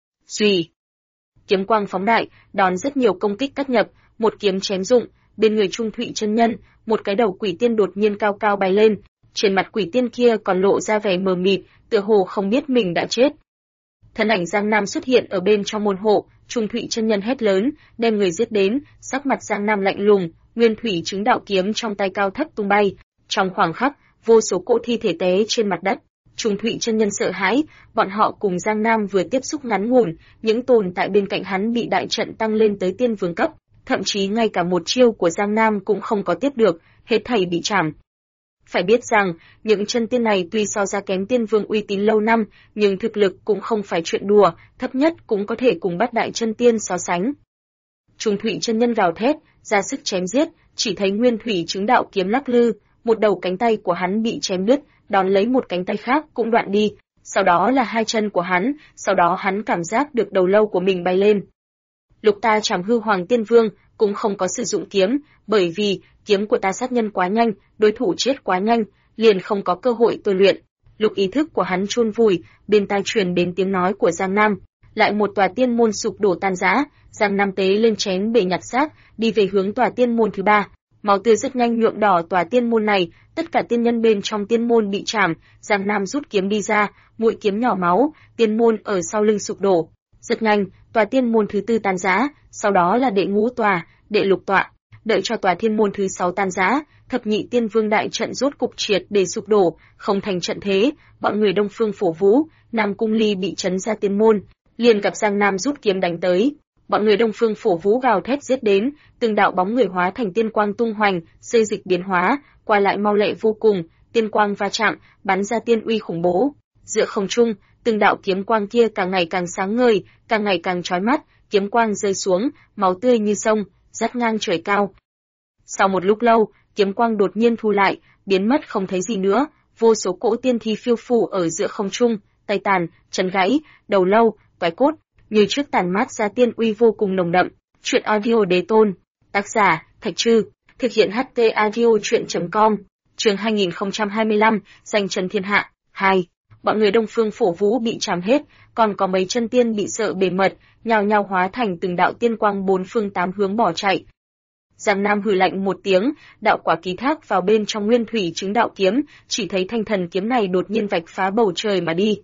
Suy, kiếm quang phóng đại, đón rất nhiều công kích cắt nhập, một kiếm chém dụng, bên người Trung Thụy chân nhân, một cái đầu quỷ tiên đột nhiên cao cao bay lên, trên mặt quỷ tiên kia còn lộ ra vẻ mờ mịt, tựa hồ không biết mình đã chết. Thân ảnh Giang Nam xuất hiện ở bên trong môn hộ, Trung Thụy chân nhân hét lớn, đem người giết đến, sắc mặt Giang Nam lạnh lùng, nguyên thủy chứng đạo kiếm trong tay cao thấp tung bay. Trong khoảng khắc, vô số cỗ thi thể té trên mặt đất. Trung Thụy chân nhân sợ hãi, bọn họ cùng Giang Nam vừa tiếp xúc ngắn ngủn, những tồn tại bên cạnh hắn bị đại trận tăng lên tới tiên vương cấp, thậm chí ngay cả một chiêu của Giang Nam cũng không có tiếp được, hết thảy bị chảm. Phải biết rằng, những chân tiên này tuy so ra kém tiên vương uy tín lâu năm, nhưng thực lực cũng không phải chuyện đùa, thấp nhất cũng có thể cùng bát đại chân tiên so sánh. Trung Thụy chân nhân gào thét, ra sức chém giết, chỉ thấy nguyên thủy chứng đạo kiếm lắc lư, một đầu cánh tay của hắn bị chém đứt, đón lấy một cánh tay khác cũng đoạn đi, sau đó là hai chân của hắn, sau đó hắn cảm giác được đầu lâu của mình bay lên. Lục ta Trảm Hư Hoàng Tiên Vương cũng không có sử dụng kiếm, bởi vì kiếm của ta sát nhân quá nhanh, đối thủ chết quá nhanh, liền không có cơ hội tôi luyện. Lục ý thức của hắn chôn vùi, bên tai truyền đến tiếng nói của Giang Nam, lại một tòa tiên môn sụp đổ tan rã, Giang Nam tế lên chén bể nhặt xác, đi về hướng tòa tiên môn thứ 3. Máu tươi rất nhanh nhuộm đỏ tòa tiên môn này, tất cả tiên nhân bên trong tiên môn bị chảm, Giang Nam rút kiếm đi ra, mũi kiếm nhỏ máu, tiên môn ở sau lưng sụp đổ. Rất nhanh, tòa tiên môn thứ 4 tan rã, sau đó là đệ ngũ tòa, đệ lục tọa, đợi cho tòa thiên môn thứ 6 tan rã, thập nhị tiên vương đại trận rốt cục triệt để sụp đổ, không thành trận thế, bọn người Đông Phương Phổ Vũ, Nam Cung Ly bị trấn ra tiên môn, liền gặp Giang Nam rút kiếm đánh tới. Bọn người Đông Phương Phổ Vũ gào thét giết đến, từng đạo bóng người hóa thành tiên quang tung hoành, xê dịch biến hóa, qua lại mau lẹ vô cùng, tiên quang va chạm, bắn ra tiên uy khủng bố. Giữa không trung, từng đạo kiếm quang kia càng ngày càng sáng ngời, càng ngày càng chói mắt, kiếm quang rơi xuống, máu tươi như sông, dắt ngang trời cao. Sau một lúc lâu, kiếm quang đột nhiên thu lại, biến mất không thấy gì nữa, vô số cỗ tiên thi phiêu phù ở giữa không trung, tay tàn, chân gãy, đầu lâu, toái cốt, như trước tàn mát ra tiên uy vô cùng nồng đậm. Truyện audio đế tôn, tác giả Thạch Trư, thực hiện HT audio truyện.com, chương 2025, giành trần thiên hạ. 2. Bọn người Đông Phương Phổ Vũ bị chảm hết, còn có mấy chân tiên bị sợ bề mật, nhao nhao hóa thành từng đạo tiên quang bốn phương tám hướng bỏ chạy. Giang Nam hừ lạnh một tiếng, đạo quả ký thác vào bên trong nguyên thủy chứng đạo kiếm, chỉ thấy thanh thần kiếm này đột nhiên vạch phá bầu trời mà đi.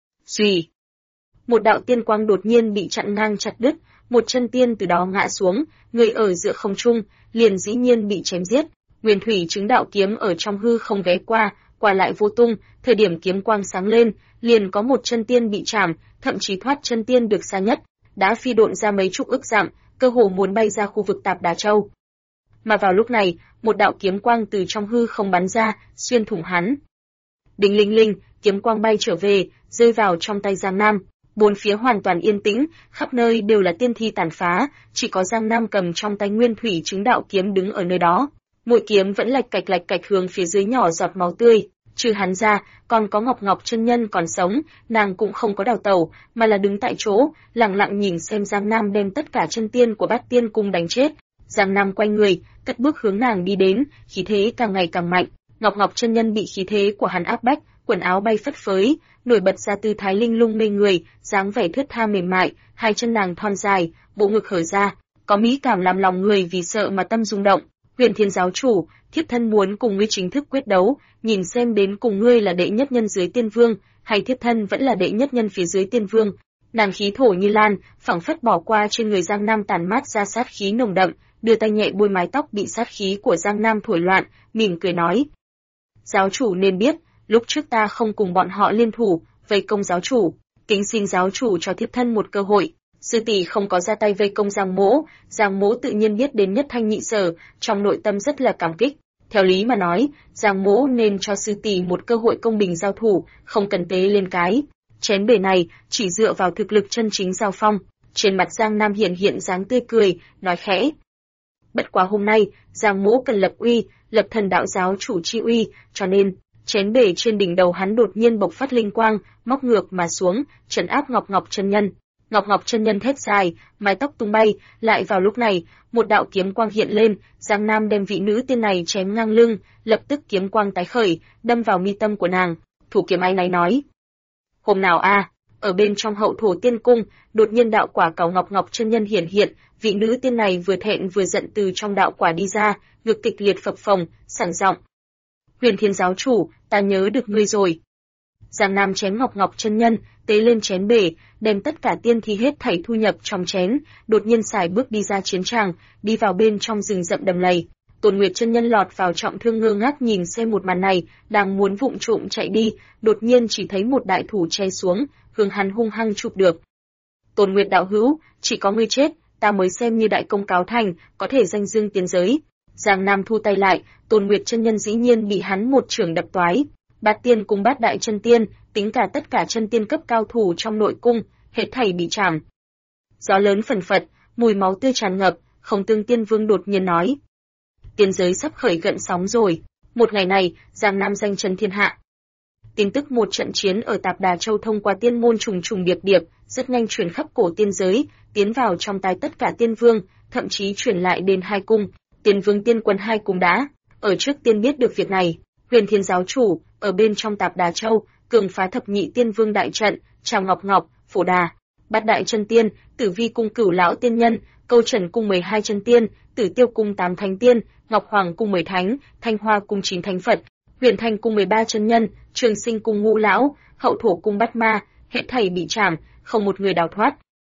Xuy! Một đạo tiên quang đột nhiên bị chặn ngang chặt đứt, một chân tiên từ đó ngã xuống, người ở giữa không trung, liền dĩ nhiên bị chém giết. Nguyên thủy chứng đạo kiếm ở trong hư không ghé qua, qua lại vô tung, thời điểm kiếm quang sáng lên, liền có một chân tiên bị chạm, thậm chí thoát chân tiên được xa nhất, đã phi độn ra mấy chục ức dặm, cơ hồ muốn bay ra khu vực Tạp Đà Châu. Mà vào lúc này, một đạo kiếm quang từ trong hư không bắn ra, xuyên thủng hắn. Đinh linh linh, kiếm quang bay trở về, rơi vào trong tay Giang Nam. Bốn phía hoàn toàn yên tĩnh, khắp nơi đều là tiên thi tàn phá, chỉ có Giang Nam cầm trong tay nguyên thủy chứng đạo kiếm đứng ở nơi đó. Mũi kiếm vẫn lạch cạch hướng phía dưới nhỏ giọt máu tươi. Trừ hắn ra, còn có Ngọc Ngọc chân nhân còn sống, nàng cũng không có đào tẩu, mà là đứng tại chỗ, lặng lặng nhìn xem Giang Nam đem tất cả chân tiên của Bát Tiên cung đánh chết. Giang Nam quay người, cất bước hướng nàng đi đến, khí thế càng ngày càng mạnh. Ngọc Ngọc chân nhân bị khí thế của hắn áp bách, quần áo bay phất phới, nổi bật ra tư thái linh lung mê người, dáng vẻ thướt tha mềm mại, hai chân nàng thon dài, bộ ngực hở ra, có mỹ cảm làm lòng người vì sợ mà tâm rung động. Huyền Thiên giáo chủ, thiếp thân muốn cùng ngươi chính thức quyết đấu, nhìn xem đến cùng ngươi là đệ nhất nhân dưới tiên vương, hay thiếp thân vẫn là đệ nhất nhân phía dưới tiên vương. Nàng khí thổ như lan, phảng phất bỏ qua trên người Giang Nam tàn mát ra sát khí nồng đậm, đưa tay nhẹ bôi mái tóc bị sát khí của Giang Nam thổi loạn, mỉm cười nói: giáo chủ nên biết, lúc trước ta không cùng bọn họ liên thủ, vây công giáo chủ, kính xin giáo chủ cho thiếp thân một cơ hội. Sư tỷ không có ra tay vây công Giang Mỗ tự nhiên biết đến nhất thanh nhị sở, trong nội tâm rất là cảm kích. Theo lý mà nói, Giang Mỗ nên cho sư tỷ một cơ hội công bình giao thủ, không cần tế lên cái chén bể này, chỉ dựa vào thực lực chân chính giao phong. Trên mặt Giang Nam hiện dáng tươi cười, nói khẽ: bất quá hôm nay, Giang Mỗ cần lập uy, lập thần đạo giáo chủ chi uy, cho nên chén bể trên đỉnh đầu hắn đột nhiên bộc phát linh quang, móc ngược mà xuống, trấn áp Ngọc Ngọc chân nhân. Ngọc Ngọc chân nhân thét dài, mái tóc tung bay, lại vào lúc này, một đạo kiếm quang hiện lên, Giang Nam đem vị nữ tiên này chém ngang lưng, lập tức kiếm quang tái khởi, đâm vào mi tâm của nàng. Thủ kiếm ai này nói: hôm nào ở bên trong hậu thổ tiên cung, đột nhiên đạo quả cầu Ngọc Ngọc chân nhân hiện, vị nữ tiên này vừa thẹn vừa giận từ trong đạo quả đi ra, ngực kịch liệt phập phồng, sảng giọng: Huyền Thiên giáo chủ, ta nhớ được ngươi rồi. Giang Nam chém Ngọc Ngọc chân nhân, tế lên chén bể, đem tất cả tiên thi hết thảy thu nhập trong chén, đột nhiên xài bước đi ra chiến tràng, đi vào bên trong rừng rậm đầm lầy. Tôn Nguyệt chân nhân lọt vào trọng thương ngơ ngác nhìn xem một màn này, đang muốn vụng trộm chạy đi, đột nhiên chỉ thấy một đại thủ che xuống, hướng hắn hung hăng chụp được. Tôn Nguyệt đạo hữu, chỉ có ngươi chết, ta mới xem như đại công cáo thành, có thể danh dương tiến giới. Giang Nam thu tay lại, Tôn Nguyệt chân nhân dĩ nhiên bị hắn một chưởng đập toái. Bát Tiên cùng Bát Đại chân tiên, tính cả tất cả chân tiên cấp cao thủ trong nội cung, hết thảy bị chảm. Gió lớn phần phật, mùi máu tươi tràn ngập, Không Tương Tiên Vương đột nhiên nói: tiên giới sắp khởi gợn sóng rồi. Một ngày này, Giang Nam danh trần thiên hạ. Tin tức một trận chiến ở Tạp Đà Châu thông qua tiên môn trùng trùng điệp điệp, rất nhanh truyền khắp cổ tiên giới, tiến vào trong tai tất cả tiên vương, thậm chí truyền lại đến hai cung. Tiên vương tiên quân hai cung đã ở trước tiên biết được việc này. Huyền Thiên giáo chủ ở bên trong Tạp Đà Châu cường phá thập nhị tiên vương đại trận, chào Ngọc Ngọc, Phổ Đà, Bát Đại chân tiên, Tử Vi cung Cửu lão tiên nhân, Câu Trần cung 12 chân tiên, Tử Tiêu cung 8 thánh tiên, Ngọc Hoàng cung 10 thánh, Thanh Hoa cung 9 thánh Phật, Huyền Thanh cung 13 chân nhân, Trường Sinh cung ngũ lão, Hậu Thổ cung Bát ma, hết thảy bị chảm, không một người đào thoát.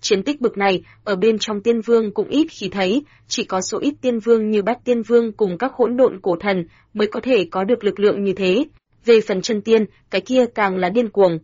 Chiến tích bực này, ở bên trong tiên vương cũng ít khi thấy, chỉ có số ít tiên vương như Bát Tiên Vương cùng các hỗn độn cổ thần mới có thể có được lực lượng như thế. Về phần chân tiên, cái kia càng là điên cuồng.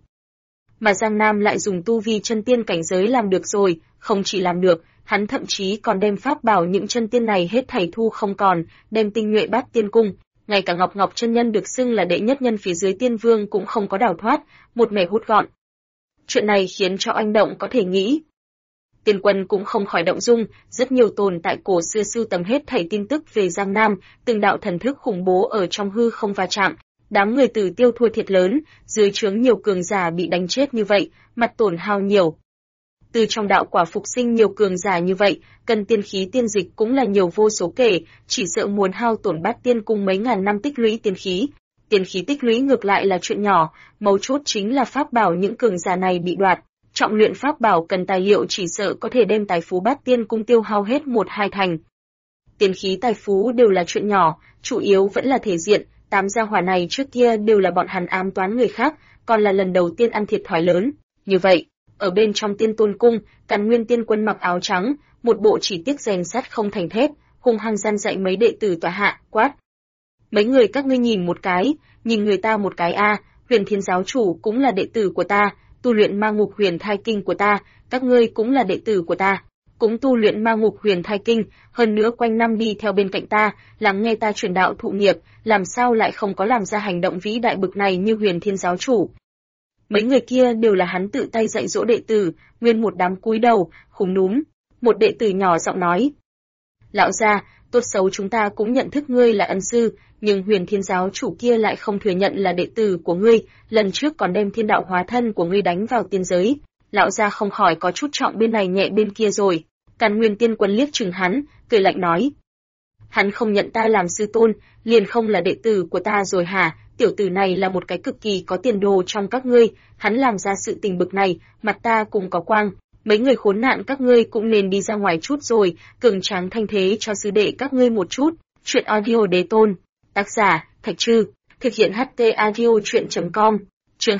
Mà Giang Nam lại dùng tu vi chân tiên cảnh giới làm được rồi, không chỉ làm được, hắn thậm chí còn đem pháp bảo những chân tiên này hết thảy thu không còn, đem tinh nhuệ Bát Tiên cung, ngay cả Ngọc Ngọc chân nhân được xưng là đệ nhất nhân phía dưới tiên vương cũng không có đào thoát, một mẻ hút gọn. Chuyện này khiến cho Oanh Động có thể nghĩ. Tiên Quân cũng không khỏi động dung, rất nhiều tồn tại cổ xưa sưu tầm hết thảy tin tức về Giang Nam, từng đạo thần thức khủng bố ở trong hư không va chạm, đám người Tử Tiêu thua thiệt lớn, dưới trướng nhiều cường giả bị đánh chết như vậy, mặt tổn hao nhiều. Từ trong đạo quả phục sinh nhiều cường giả như vậy, cần tiên khí tiên dịch cũng là nhiều vô số kể, chỉ sợ muốn hao tổn Bát Tiên cung mấy ngàn năm tích lũy tiên khí. Tiên khí tích lũy ngược lại là chuyện nhỏ, mấu chốt chính là pháp bảo những cường giả này bị đoạt. Trọng luyện pháp bảo cần tài liệu chỉ sợ có thể đem tài phú Bát Tiên cung tiêu hao hết 1-2 thành. Tiên khí tài phú đều là chuyện nhỏ, chủ yếu vẫn là thể diện, 8 gia hỏa này trước kia đều là bọn hắn ám toán người khác, còn là lần đầu tiên ăn thiệt thòi lớn. Như vậy, ở bên trong Tiên Tôn cung, Càn Nguyên Tiên Quân mặc áo trắng, một bộ chỉ tiếc rèn sắt không thành thép, hung hăng gian dạy mấy đệ tử tọa hạ, quát: "Mấy người các ngươi nhìn một cái, nhìn người ta một cái a, Huyền Thiên giáo chủ cũng là đệ tử của ta, tu luyện Ma Ngục Huyền Thai Kinh của ta, các ngươi cũng là đệ tử của ta, cũng tu luyện Ma Ngục Huyền Thai Kinh, hơn nữa quanh năm đi theo bên cạnh ta, lắng nghe ta truyền đạo thụ nghiệp, làm sao lại không có làm ra hành động vĩ đại bực này như Huyền Thiên giáo chủ?" Mấy người kia đều là hắn tự tay dạy dỗ đệ tử, nguyên một đám cúi đầu, khúm núm. Một đệ tử nhỏ giọng nói: "Lão gia, tốt xấu chúng ta cũng nhận thức ngươi là ân sư, nhưng Huyền Thiên giáo chủ kia lại không thừa nhận là đệ tử của ngươi, lần trước còn đem thiên đạo hóa thân của ngươi đánh vào tiên giới. Lão gia không khỏi có chút trọng bên này nhẹ bên kia rồi." Càn Nguyên Tiên Quân liếc chừng hắn, cười lạnh nói: "Hắn không nhận ta làm sư tôn, liền không là đệ tử của ta rồi hả? Tiểu tử này là một cái cực kỳ có tiền đồ trong các ngươi, hắn làm ra sự tình bực này, mặt ta cũng có quang. Mấy người khốn nạn các ngươi cũng nên đi ra ngoài chút rồi, cường tráng thanh thế cho sư đệ các ngươi một chút." Chuyện audio Đế Tôn, tác giả Thạch Trư, thực hiện HT audio truyện.com, chương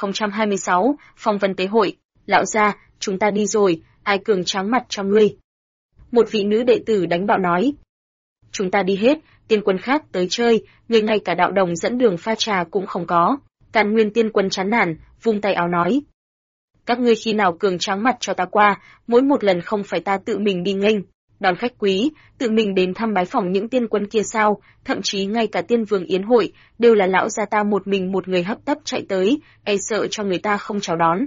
2026, Phong Vân Tế Hội. "Lão gia, chúng ta đi rồi, ai cường tráng mặt cho ngươi?" Một vị nữ đệ tử đánh bạo nói. "Chúng ta đi hết, Tiên Quân khác tới chơi, người ngay cả đạo đồng dẫn đường pha trà cũng không có." Càn Nguyên Tiên Quân chán nản, vung tay áo nói: "Các ngươi khi nào cường tráng mặt cho ta qua, mỗi một lần không phải ta tự mình đi nghênh, đón khách quý, tự mình đến thăm bái phỏng những tiên quân kia sao, thậm chí ngay cả tiên vương yến hội, đều là lão gia ta một mình một người hấp tấp chạy tới, e sợ cho người ta không chào đón."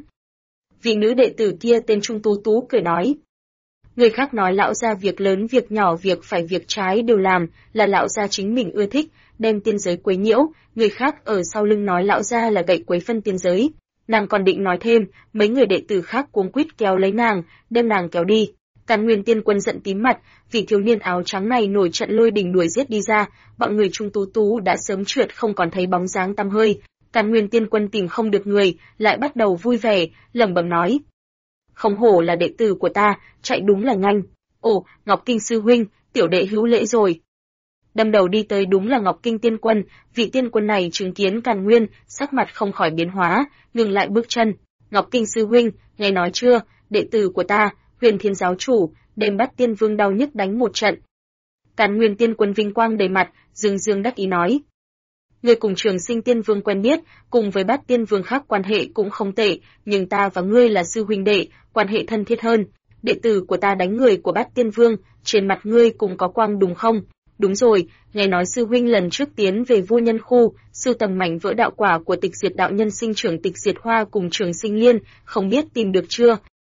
Vị nữ đệ tử kia tên Trung Tú Tú cười nói: "Người khác nói lão gia việc lớn việc nhỏ việc phải việc trái đều làm, là lão gia chính mình ưa thích, đem tiên giới quấy nhiễu, người khác ở sau lưng nói lão gia là gậy quấy phân tiên giới." Nàng còn định nói thêm, mấy người đệ tử khác cuống quýt kéo lấy nàng, đem nàng kéo đi. Càn Nguyên Tiên Quân giận tím mặt, vì thiếu niên áo trắng này nổi trận lôi đình đuổi giết đi ra, bọn người Trung Tú Tú đã sớm trượt không còn thấy bóng dáng tăm hơi. Càn Nguyên Tiên Quân tìm không được người, lại bắt đầu vui vẻ, lẩm bẩm nói: "Không hổ là đệ tử của ta, chạy đúng là nhanh. Ồ, Ngọc Kinh sư huynh, tiểu đệ hữu lễ rồi." Đâm đầu đi tới đúng là Ngọc Kinh Tiên Quân, vị tiên quân này chứng kiến Càn Nguyên, sắc mặt không khỏi biến hóa, ngừng lại bước chân. "Ngọc Kinh sư huynh, nghe nói chưa, đệ tử của ta, Huyền Thiên giáo chủ, đem Bát Tiên Vương đau nhức đánh một trận." Càn Nguyên Tiên Quân vinh quang đầy mặt, dương dương đắc ý nói: "Ngươi cùng Trường Sinh Tiên Vương quen biết, cùng với Bát Tiên Vương khác quan hệ cũng không tệ, nhưng ta và ngươi là sư huynh đệ, quan hệ thân thiết hơn. Đệ tử của ta đánh người của Bát Tiên Vương, trên mặt ngươi cũng có quang đúng không? Đúng rồi, nghe nói sư huynh lần trước tiến về Vô Nhân khu, sưu tầm mảnh vỡ đạo quả của Tịch Diệt đạo nhân sinh trưởng Tịch Diệt Hoa cùng Trường Sinh Liên, không biết tìm được chưa?"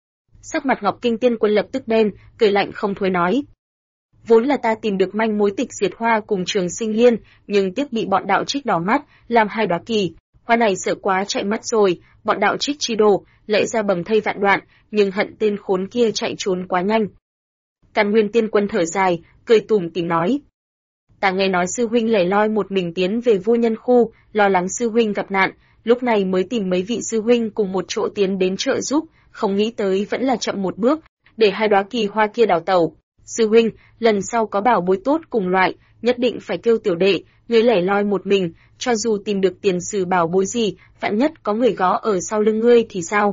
Sắc mặt Ngọc Kinh Tiên Quân lập tức đen, cười lạnh không thôi nói: "Vốn là ta tìm được manh mối Tịch Diệt Hoa cùng Trường Sinh Liên, nhưng tiếc bị bọn đạo trích đỏ mắt, làm hai đóa kỳ hoa này sợ quá chạy mất rồi, bọn đạo trích chi đồ, lẽ ra bầm thây vạn đoạn, nhưng hận tên khốn kia chạy trốn quá nhanh." Càn Nguyên Tiên Quân thở dài, cười tủm tỉm nói: "Ta nghe nói sư huynh lẻ loi một mình tiến về Vô Nhân khu, lo lắng sư huynh gặp nạn, lúc này mới tìm mấy vị sư huynh cùng một chỗ tiến đến trợ giúp, không nghĩ tới vẫn là chậm một bước, để hai đóa kỳ hoa kia đào tẩu. Sư huynh, lần sau có bảo bối tốt cùng loại, nhất định phải kêu tiểu đệ, người lẻ loi một mình, cho dù tìm được tiền sử bảo bối gì, vạn nhất có người gó ở sau lưng ngươi thì sao?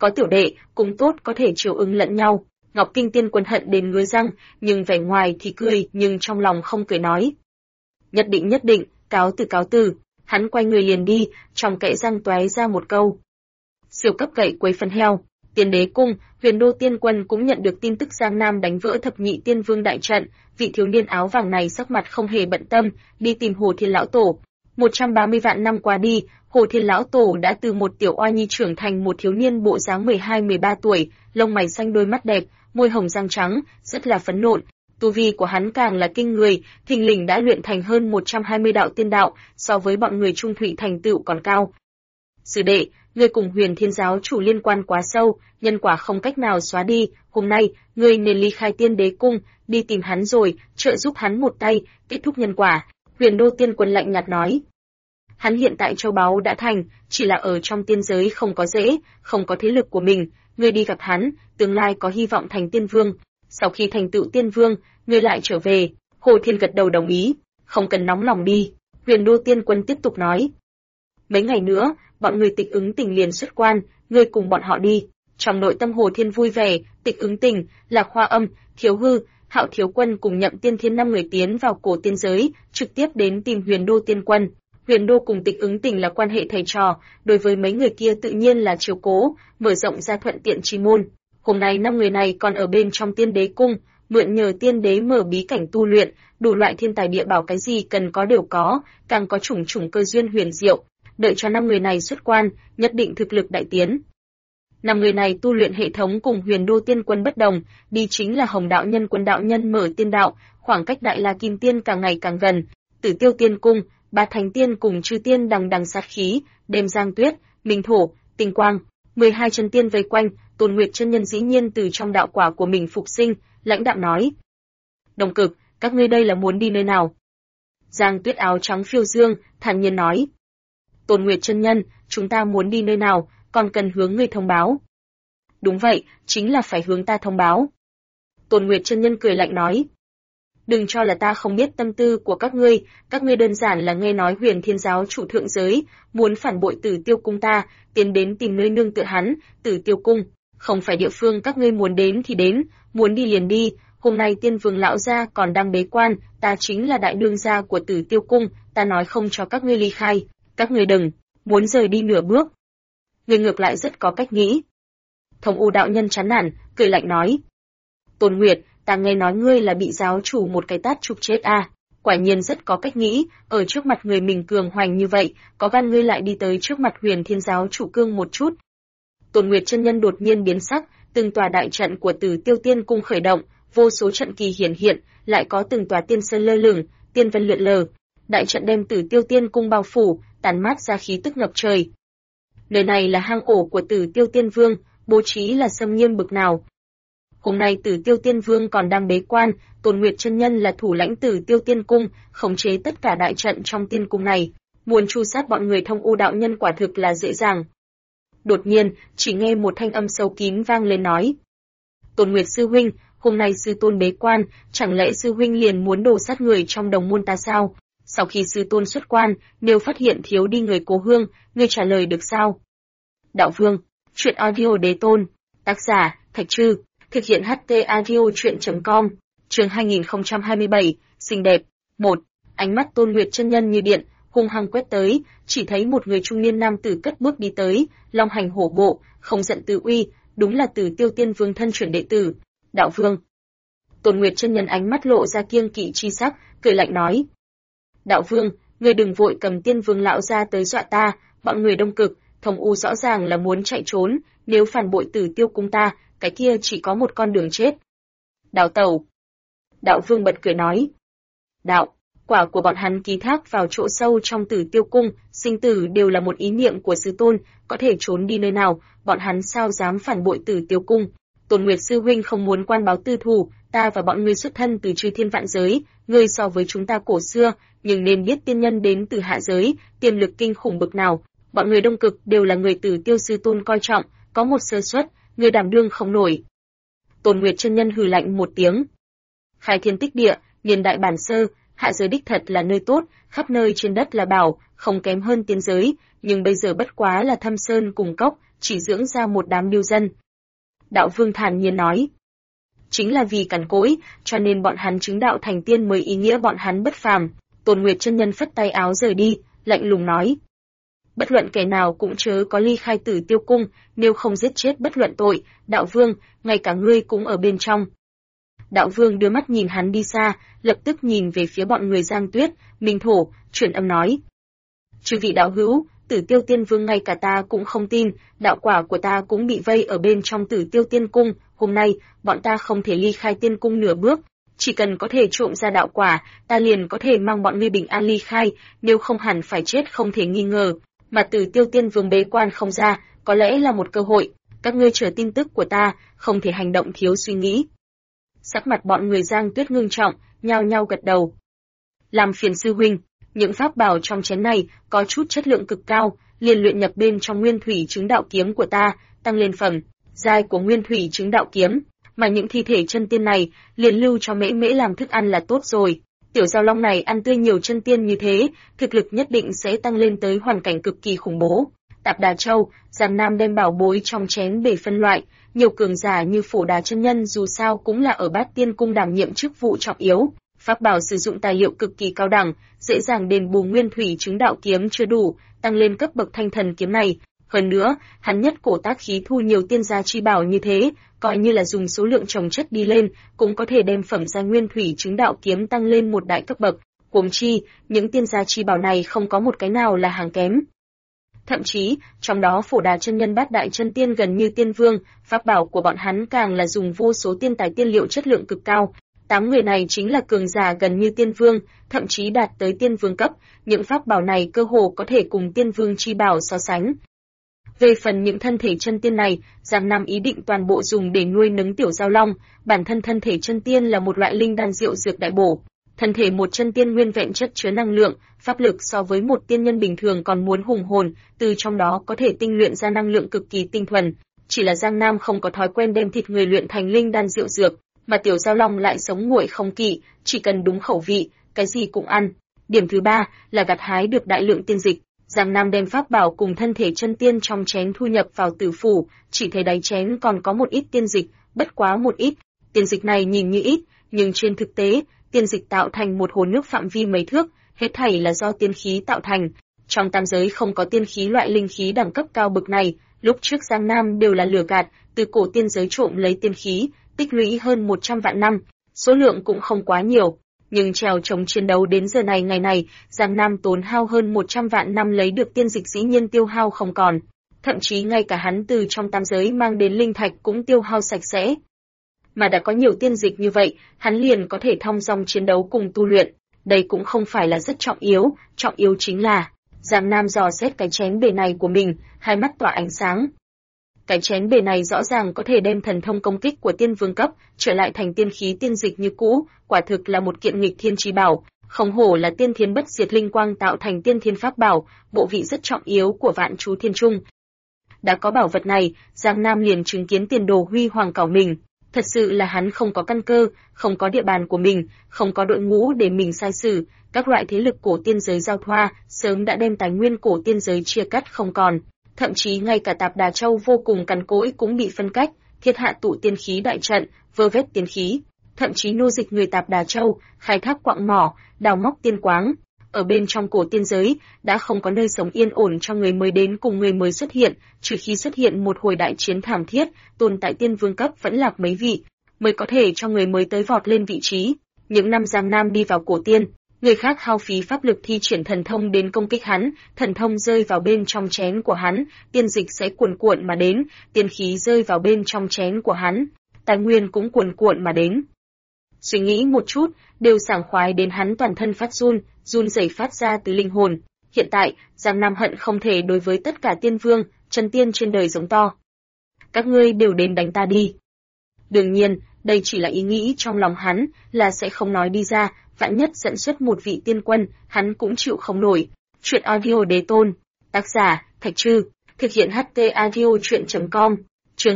có tiểu đệ, cũng tốt có thể chiều ứng lẫn nhau. Ngọc Kinh Tiên Quân hận đến ngứa răng, nhưng vẻ ngoài thì cười, nhưng trong lòng không cười nói. Nhất định, cáo từ. Hắn quay người liền đi, trong kẽ răng toé ra một câu. Siêu cấp gậy quấy phân heo. Tiên Đế Cung, Huyền Đô Tiên Quân cũng nhận được tin tức Giang Nam đánh vỡ thập nhị tiên vương đại trận, vị thiếu niên áo vàng này sắc mặt không hề bận tâm, đi tìm Hồ Thiên Lão Tổ. 130 vạn năm qua đi, Hồ Thiên Lão Tổ đã từ một tiểu oa nhi trưởng thành một thiếu niên bộ dáng 12-13 tuổi, lông mày xanh đôi mắt đẹp, môi hồng răng trắng, rất là phấn nộn. Tu vi của hắn càng là kinh người, thình lình đã luyện thành hơn 120 đạo tiên đạo, so với bọn người Trung Thủy thành tựu còn cao. Sư đệ, ngươi cùng Huyền Thiên giáo chủ liên quan quá sâu, nhân quả không cách nào xóa đi, hôm nay, ngươi nên ly khai Tiên Đế Cung, đi tìm hắn rồi, trợ giúp hắn một tay, kết thúc nhân quả. Huyền Đô Tiên Quân lạnh nhạt nói. Hắn hiện tại châu báu đã thành, chỉ là ở trong tiên giới không có dễ, không có thế lực của mình, ngươi đi gặp hắn, tương lai có hy vọng thành tiên vương. Sau khi thành tựu tiên vương, ngươi lại trở về. Hồ Thiên gật đầu đồng ý, không cần nóng lòng đi. Huyền Đô Tiên Quân tiếp tục nói. Mấy ngày nữa, bọn người Tịch Ứng Tình liền xuất quan, ngươi cùng bọn họ đi. Trong nội tâm Hồ Thiên vui vẻ, Tịch Ứng Tình, Lạc Hoa Âm, Thiếu Hư, Hạo Thiếu Quân cùng Nhậm Tiên Thiên 5 người tiến vào cổ tiên giới, trực tiếp đến tìm Huyền Đô Tiên Quân. Huyền Đô cùng Tịch Ứng Tình là quan hệ thầy trò, đối với mấy người kia tự nhiên là chiếu cố, mở rộng ra thuận tiện chi môn. Hôm nay 5 người này còn ở bên trong Tiên Đế Cung, mượn nhờ tiên đế mở bí cảnh tu luyện, đủ loại thiên tài địa bảo cái gì cần có đều có, càng có chủng chủng cơ duyên huyền diệu. Đợi cho 5 người này xuất quan, nhất định thực lực đại tiến. 5 người này tu luyện hệ thống cùng Huyền Đô Tiên Quân bất đồng, đi chính là Hồng đạo nhân Quân đạo nhân mở tiên đạo, khoảng cách Đại La Kim Tiên càng ngày càng gần. Tử Tiêu Tiên Cung, Ba Thánh Tiên cùng Chư Tiên đằng đằng sát khí, đêm giang tuyết, minh thổ, tinh quang, 12 chân tiên vây quanh, Tôn Nguyệt chân nhân dĩ nhiên từ trong đạo quả của mình phục sinh, lãnh đạm nói: "Đồng Cực, các ngươi đây là muốn đi nơi nào?" Giang Tuyết áo trắng phiêu dương, thản nhiên nói: "Tôn Nguyệt chân nhân, chúng ta muốn đi nơi nào, còn cần hướng ngươi thông báo." "Đúng vậy, chính là phải hướng ta thông báo." Tôn Nguyệt chân nhân cười lạnh nói: "Đừng cho là ta không biết tâm tư của các ngươi đơn giản là nghe nói Huyền Thiên giáo chủ thượng giới muốn phản bội Tử Tiêu cung ta, tiến đến tìm nơi nương tựa hắn, Tử Tiêu cung, không phải địa phương các ngươi muốn đến thì đến, muốn đi liền đi, hôm nay Tiên Vương lão gia còn đang bế quan, ta chính là đại đương gia của Tử Tiêu cung, ta nói không cho các ngươi ly khai, các ngươi đừng muốn rời đi nửa bước." Ngươi ngược lại rất có cách nghĩ. Thông U đạo nhân chán nản, cười lạnh nói: "Tôn Nguyệt, ta nghe nói ngươi là bị giáo chủ một cái tát chụp chết à, quả nhiên rất có cách nghĩ, ở trước mặt người mình cường hoành như vậy, có gan ngươi lại đi tới trước mặt Huyền Thiên giáo chủ cương một chút." Tôn Nguyệt chân nhân đột nhiên biến sắc, từng tòa đại trận của Tử Tiêu Tiên cung khởi động, vô số trận kỳ hiển hiện, lại có từng tòa tiên sơn lơ lửng, tiên vân lượn lờ, đại trận đem Tử Tiêu Tiên cung bao phủ, tản mát ra khí tức ngập trời. Nơi này là hang ổ của Tử Tiêu Tiên Vương, bố trí là xâm nghiêm bực nào. Hôm nay Tử Tiêu Tiên Vương còn đang bế quan, Tôn Nguyệt chân nhân là thủ lãnh Tử Tiêu Tiên cung, khống chế tất cả đại trận trong tiên cung này, muốn tru sát bọn người Thông U đạo nhân quả thực là dễ dàng. Đột nhiên, chỉ nghe một thanh âm sâu kín vang lên nói: "Tôn Nguyệt sư huynh, hôm nay sư tôn bế quan, chẳng lẽ sư huynh liền muốn đổ sát người trong đồng môn ta sao? Sau khi sư tôn xuất quan, nếu phát hiện thiếu đi người cố hương, ngươi trả lời được sao?" Đạo Vương, truyện audio đế tôn, tác giả Thạch Trư, thực hiện HT audio truyện.com, chương 2027, xinh đẹp. 1. Ánh mắt Tôn Nguyệt chân nhân như điện, hung hăng quét tới, chỉ thấy một người trung niên nam tử cất bước đi tới, long hành hổ bộ, không giận tự uy, đúng là Tử Tiêu Tiên Vương thân truyền đệ tử. Đạo Vương. Tôn Nguyệt chân nhân ánh mắt lộ ra kiêng kỵ chi sắc, cười lạnh nói: "Đạo Vương, ngươi đừng vội cầm Tiên Vương lão ra tới dọa ta, bọn người Đông Cực, Thông U rõ ràng là muốn chạy trốn, nếu phản bội Tử Tiêu cung ta, cái kia chỉ có một con đường chết." Đạo Tẩu. Đạo Vương bật cười nói: "Đạo, quả của bọn hắn ký thác vào chỗ sâu trong Tử Tiêu cung, sinh tử đều là một ý niệm của sư tôn, có thể trốn đi nơi nào, bọn hắn sao dám phản bội Tử Tiêu cung. Tôn Nguyệt sư huynh không muốn quan báo tư thù, ta và bọn ngươi xuất thân từ chư thiên vạn giới, ngươi so với chúng ta cổ xưa, nhưng nên biết tiên nhân đến từ hạ giới, tiềm lực kinh khủng bực nào, bọn người Đông Cực đều là người Tử Tiêu sư tôn coi trọng, có một sơ suất, ngươi đảm đương không nổi." Tôn Nguyệt chân nhân hừ lạnh một tiếng: "Khai thiên tích địa, niên đại bản sơ, hạ giới đích thật là nơi tốt, khắp nơi trên đất là bảo, không kém hơn tiên giới, nhưng bây giờ bất quá là thâm sơn cùng cốc, chỉ dưỡng ra một đám điêu dân. Đạo Vương thản nhiên nói. Chính là vì cằn cỗi, cho nên bọn hắn chứng đạo thành tiên mới ý nghĩa bọn hắn bất phàm. Tôn Nguyệt chân nhân phất tay áo rời đi, lạnh lùng nói. Bất luận kẻ nào cũng chớ có ly khai Tử Tiêu cung, nếu không giết chết bất luận tội, Đạo Vương, ngay cả ngươi cũng ở bên trong. Đạo Vương đưa mắt nhìn hắn đi xa, lập tức nhìn về phía bọn người Giang Tuyết, Minh Thổ, chuyển âm nói. Chư vị đạo hữu, Tử Tiêu Tiên Vương ngay cả ta cũng không tin, đạo quả của ta cũng bị vây ở bên trong Tử Tiêu Tiên Cung, hôm nay, bọn ta không thể ly khai Tiên Cung nửa bước, chỉ cần có thể trộm ra đạo quả, ta liền có thể mang bọn ngươi bình an ly khai, nếu không hẳn phải chết không thể nghi ngờ, mà Tử Tiêu Tiên Vương bế quan không ra, có lẽ là một cơ hội, các ngươi chờ tin tức của ta, không thể hành động thiếu suy nghĩ. Sắc mặt bọn người Giang Tuyết ngưng trọng, nhao nhao gật đầu. Làm phiền sư huynh, những pháp bảo trong chén này có chút chất lượng cực cao, liền luyện nhập bên trong Nguyên Thủy Chứng Đạo Kiếm của ta, tăng lên phẩm giai của Nguyên Thủy Chứng Đạo Kiếm, mà những thi thể chân tiên này liền lưu cho Mễ Mễ làm thức ăn là tốt rồi. Tiểu Giao Long này ăn tươi nhiều chân tiên như thế, thực lực nhất định sẽ tăng lên tới hoàn cảnh cực kỳ khủng bố. Tạp Đà Châu, Giang Nam đem bảo bối trong chén để phân loại, nhiều cường giả như Phổ Đà chân nhân dù sao cũng là ở Bát Tiên cung đảm nhiệm chức vụ trọng yếu. Pháp bảo sử dụng tài liệu cực kỳ cao đẳng, dễ dàng đền bù Nguyên Thủy Chứng Đạo Kiếm chưa đủ, tăng lên cấp bậc Thanh Thần kiếm này. Hơn nữa, hắn nhất cổ tác khí thu nhiều tiên gia chi bảo như thế, coi như là dùng số lượng chồng chất đi lên, cũng có thể đem phẩm giai Nguyên Thủy Chứng Đạo Kiếm tăng lên một đại cấp bậc. Huống chi, những tiên gia chi bảo này không có một cái nào là hàng kém. Thậm chí, trong đó Phổ Đà chân nhân Bát Đại chân tiên gần như tiên vương, pháp bảo của bọn hắn càng là dùng vô số tiên tài tiên liệu chất lượng cực cao. 8 người này chính là cường giả gần như tiên vương, thậm chí đạt tới tiên vương cấp, những pháp bảo này cơ hồ có thể cùng tiên vương chi bảo so sánh. Về phần những thân thể chân tiên này, Giang Nam ý định toàn bộ dùng để nuôi nấng Tiểu Giao Long, bản thân thân thể chân tiên là một loại linh đan diệu dược đại bổ. Thân thể một chân tiên nguyên vẹn chất chứa năng lượng, pháp lực so với một tiên nhân bình thường còn muốn hùng hồn, từ trong đó có thể tinh luyện ra năng lượng cực kỳ tinh thuần. Chỉ là Giang Nam không có thói quen đem thịt người luyện thành linh đan diệu dược, mà Tiểu Giao Long lại sống nguội không kỵ, chỉ cần đúng khẩu vị, cái gì cũng ăn. Điểm thứ 3 là gặt hái được đại lượng tiên dịch. Giang Nam đem pháp bảo cùng thân thể chân tiên trong chén thu nhập vào tử phủ, chỉ thấy đáy chén còn có một ít tiên dịch, bất quá một ít. Tiên dịch này nhìn như ít, nhưng trên thực tế, tiên dịch tạo thành một hồ nước phạm vi mấy thước, hết thảy là do tiên khí tạo thành. Trong tam giới không có tiên khí loại linh khí đẳng cấp cao bậc này, lúc trước Giang Nam đều là lừa gạt, từ cổ tiên giới trộm lấy tiên khí, tích lũy hơn 100 vạn năm, số lượng cũng không quá nhiều. Nhưng trèo chống chiến đấu đến giờ này ngày này, Giang Nam tốn hao hơn 100 vạn năm lấy được tiên dịch dĩ nhiên tiêu hao không còn. Thậm chí ngay cả hắn từ trong tam giới mang đến linh thạch cũng tiêu hao sạch sẽ. Mà đã có nhiều tiên dịch như vậy, hắn liền có thể thong dong chiến đấu cùng tu luyện. Đây cũng không phải là rất trọng yếu chính là, Giang Nam dò xét cái chén bể này của mình, hai mắt tỏa ánh sáng. Cái chén bể này rõ ràng có thể đem thần thông công kích của tiên vương cấp trở lại thành tiên khí tiên dịch như cũ, quả thực là một kiện nghịch thiên chi bảo, không hổ là tiên thiên bất diệt linh quang tạo thành tiên thiên pháp bảo, bộ vị rất trọng yếu của Vạn Chú Thiên Trung. Đã có bảo vật này, Giang Nam liền chứng kiến tiền đồ huy hoàng cảo mình. Thật sự là hắn không có căn cơ, không có địa bàn của mình, không có đội ngũ để mình sai xử, các loại thế lực cổ tiên giới giao thoa, sớm đã đem tài nguyên cổ tiên giới chia cắt không còn. Thậm chí ngay cả Tạp Đà Châu vô cùng cằn cỗi cũng bị phân cách, thiết hạ tụ tiên khí đại trận, vơ vét tiên khí, thậm chí nô dịch người Tạp Đà Châu, khai thác quặng mỏ, đào móc tiên quáng. Ở bên trong cổ tiên giới, đã không có nơi sống yên ổn cho người mới đến cùng người mới xuất hiện, trừ khi xuất hiện một hồi đại chiến thảm thiết, tồn tại tiên vương cấp vẫn lạc mấy vị, mới có thể cho người mới tới vọt lên vị trí. Những năm Giang Nam đi vào cổ tiên, người khác hao phí pháp lực thi triển thần thông đến công kích hắn, thần thông rơi vào bên trong chén của hắn, tiên dịch sẽ cuồn cuộn mà đến, tiên khí rơi vào bên trong chén của hắn, tài nguyên cũng cuồn cuộn mà đến. Suy nghĩ một chút, đều sảng khoái đến hắn toàn thân phát run rẩy phát ra từ linh hồn. Hiện tại, Giang Nam hận không thể đối với tất cả tiên vương, chân tiên trên đời giống to. Các ngươi đều đến đánh ta đi. Đương nhiên, đây chỉ là ý nghĩ trong lòng hắn, là sẽ không nói đi ra, vạn nhất dẫn xuất một vị tiên quân, hắn cũng chịu không nổi. Chuyện audio đế tôn, tác giả, Thạch Trư, thực hiện HT audio chuyện.com, chương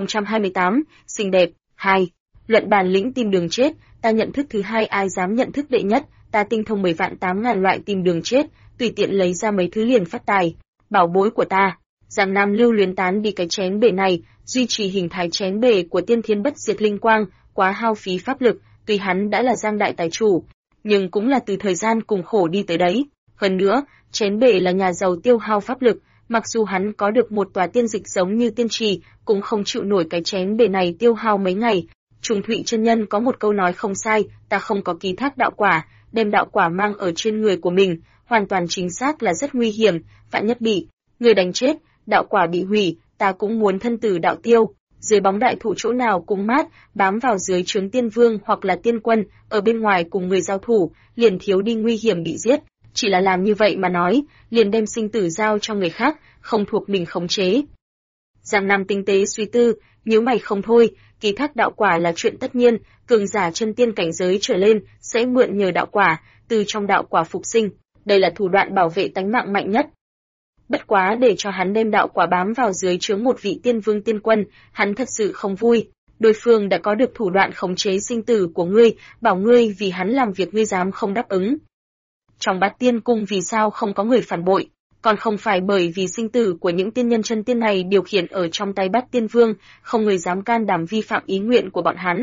2028, xinh đẹp, 2. Luận bản lĩnh tìm đường chết, ta nhận thức thứ hai ai dám nhận thức đệ nhất, ta tinh thông 10 vạn 8 ngàn loại tìm đường chết, tùy tiện lấy ra mấy thứ liền phát tài. Bảo bối của ta, Giang Nam lưu luyến tán đi cái chén bể này, duy trì hình thái chén bể của tiên thiên bất diệt linh quang, quá hao phí pháp lực, tuy hắn đã là Giang đại tài chủ, nhưng cũng là từ thời gian cùng khổ đi tới đấy. Hơn nữa, chén bể là nhà giàu tiêu hao pháp lực, mặc dù hắn có được một tòa tiên dịch giống như tiên trì, cũng không chịu nổi cái chén bể này tiêu hao mấy ngày. Trùng Thụy chân nhân có một câu nói không sai, ta không có ký thác đạo quả, đem đạo quả mang ở trên người của mình, hoàn toàn chính xác là rất nguy hiểm, vạn nhất bị người đánh chết, đạo quả bị hủy, ta cũng muốn thân tử đạo tiêu. Dưới bóng đại thụ chỗ nào cũng mát, bám vào dưới trướng tiên vương hoặc là tiên quân, ở bên ngoài cùng người giao thủ, liền thiếu đi nguy hiểm bị giết. Chỉ là làm như vậy mà nói, liền đem sinh tử giao cho người khác, không thuộc mình khống chế. Giang Nam tinh tế suy tư, nhíu mày không thôi, ký thác đạo quả là chuyện tất nhiên, cường giả chân tiên cảnh giới trở lên sẽ mượn nhờ đạo quả, từ trong đạo quả phục sinh, đây là thủ đoạn bảo vệ tánh mạng mạnh nhất. Bất quá để cho hắn đem đạo quả bám vào dưới trướng một vị tiên vương tiên quân, hắn thật sự không vui. Đối phương đã có được thủ đoạn khống chế sinh tử của ngươi, bảo ngươi vì hắn làm việc ngươi dám không đáp ứng. Trong Bát Tiên Cung vì sao không có người phản bội, còn không phải bởi vì sinh tử của những tiên nhân chân tiên này điều khiển ở trong tay Bát Tiên Vương, không người dám can đảm vi phạm ý nguyện của bọn hắn.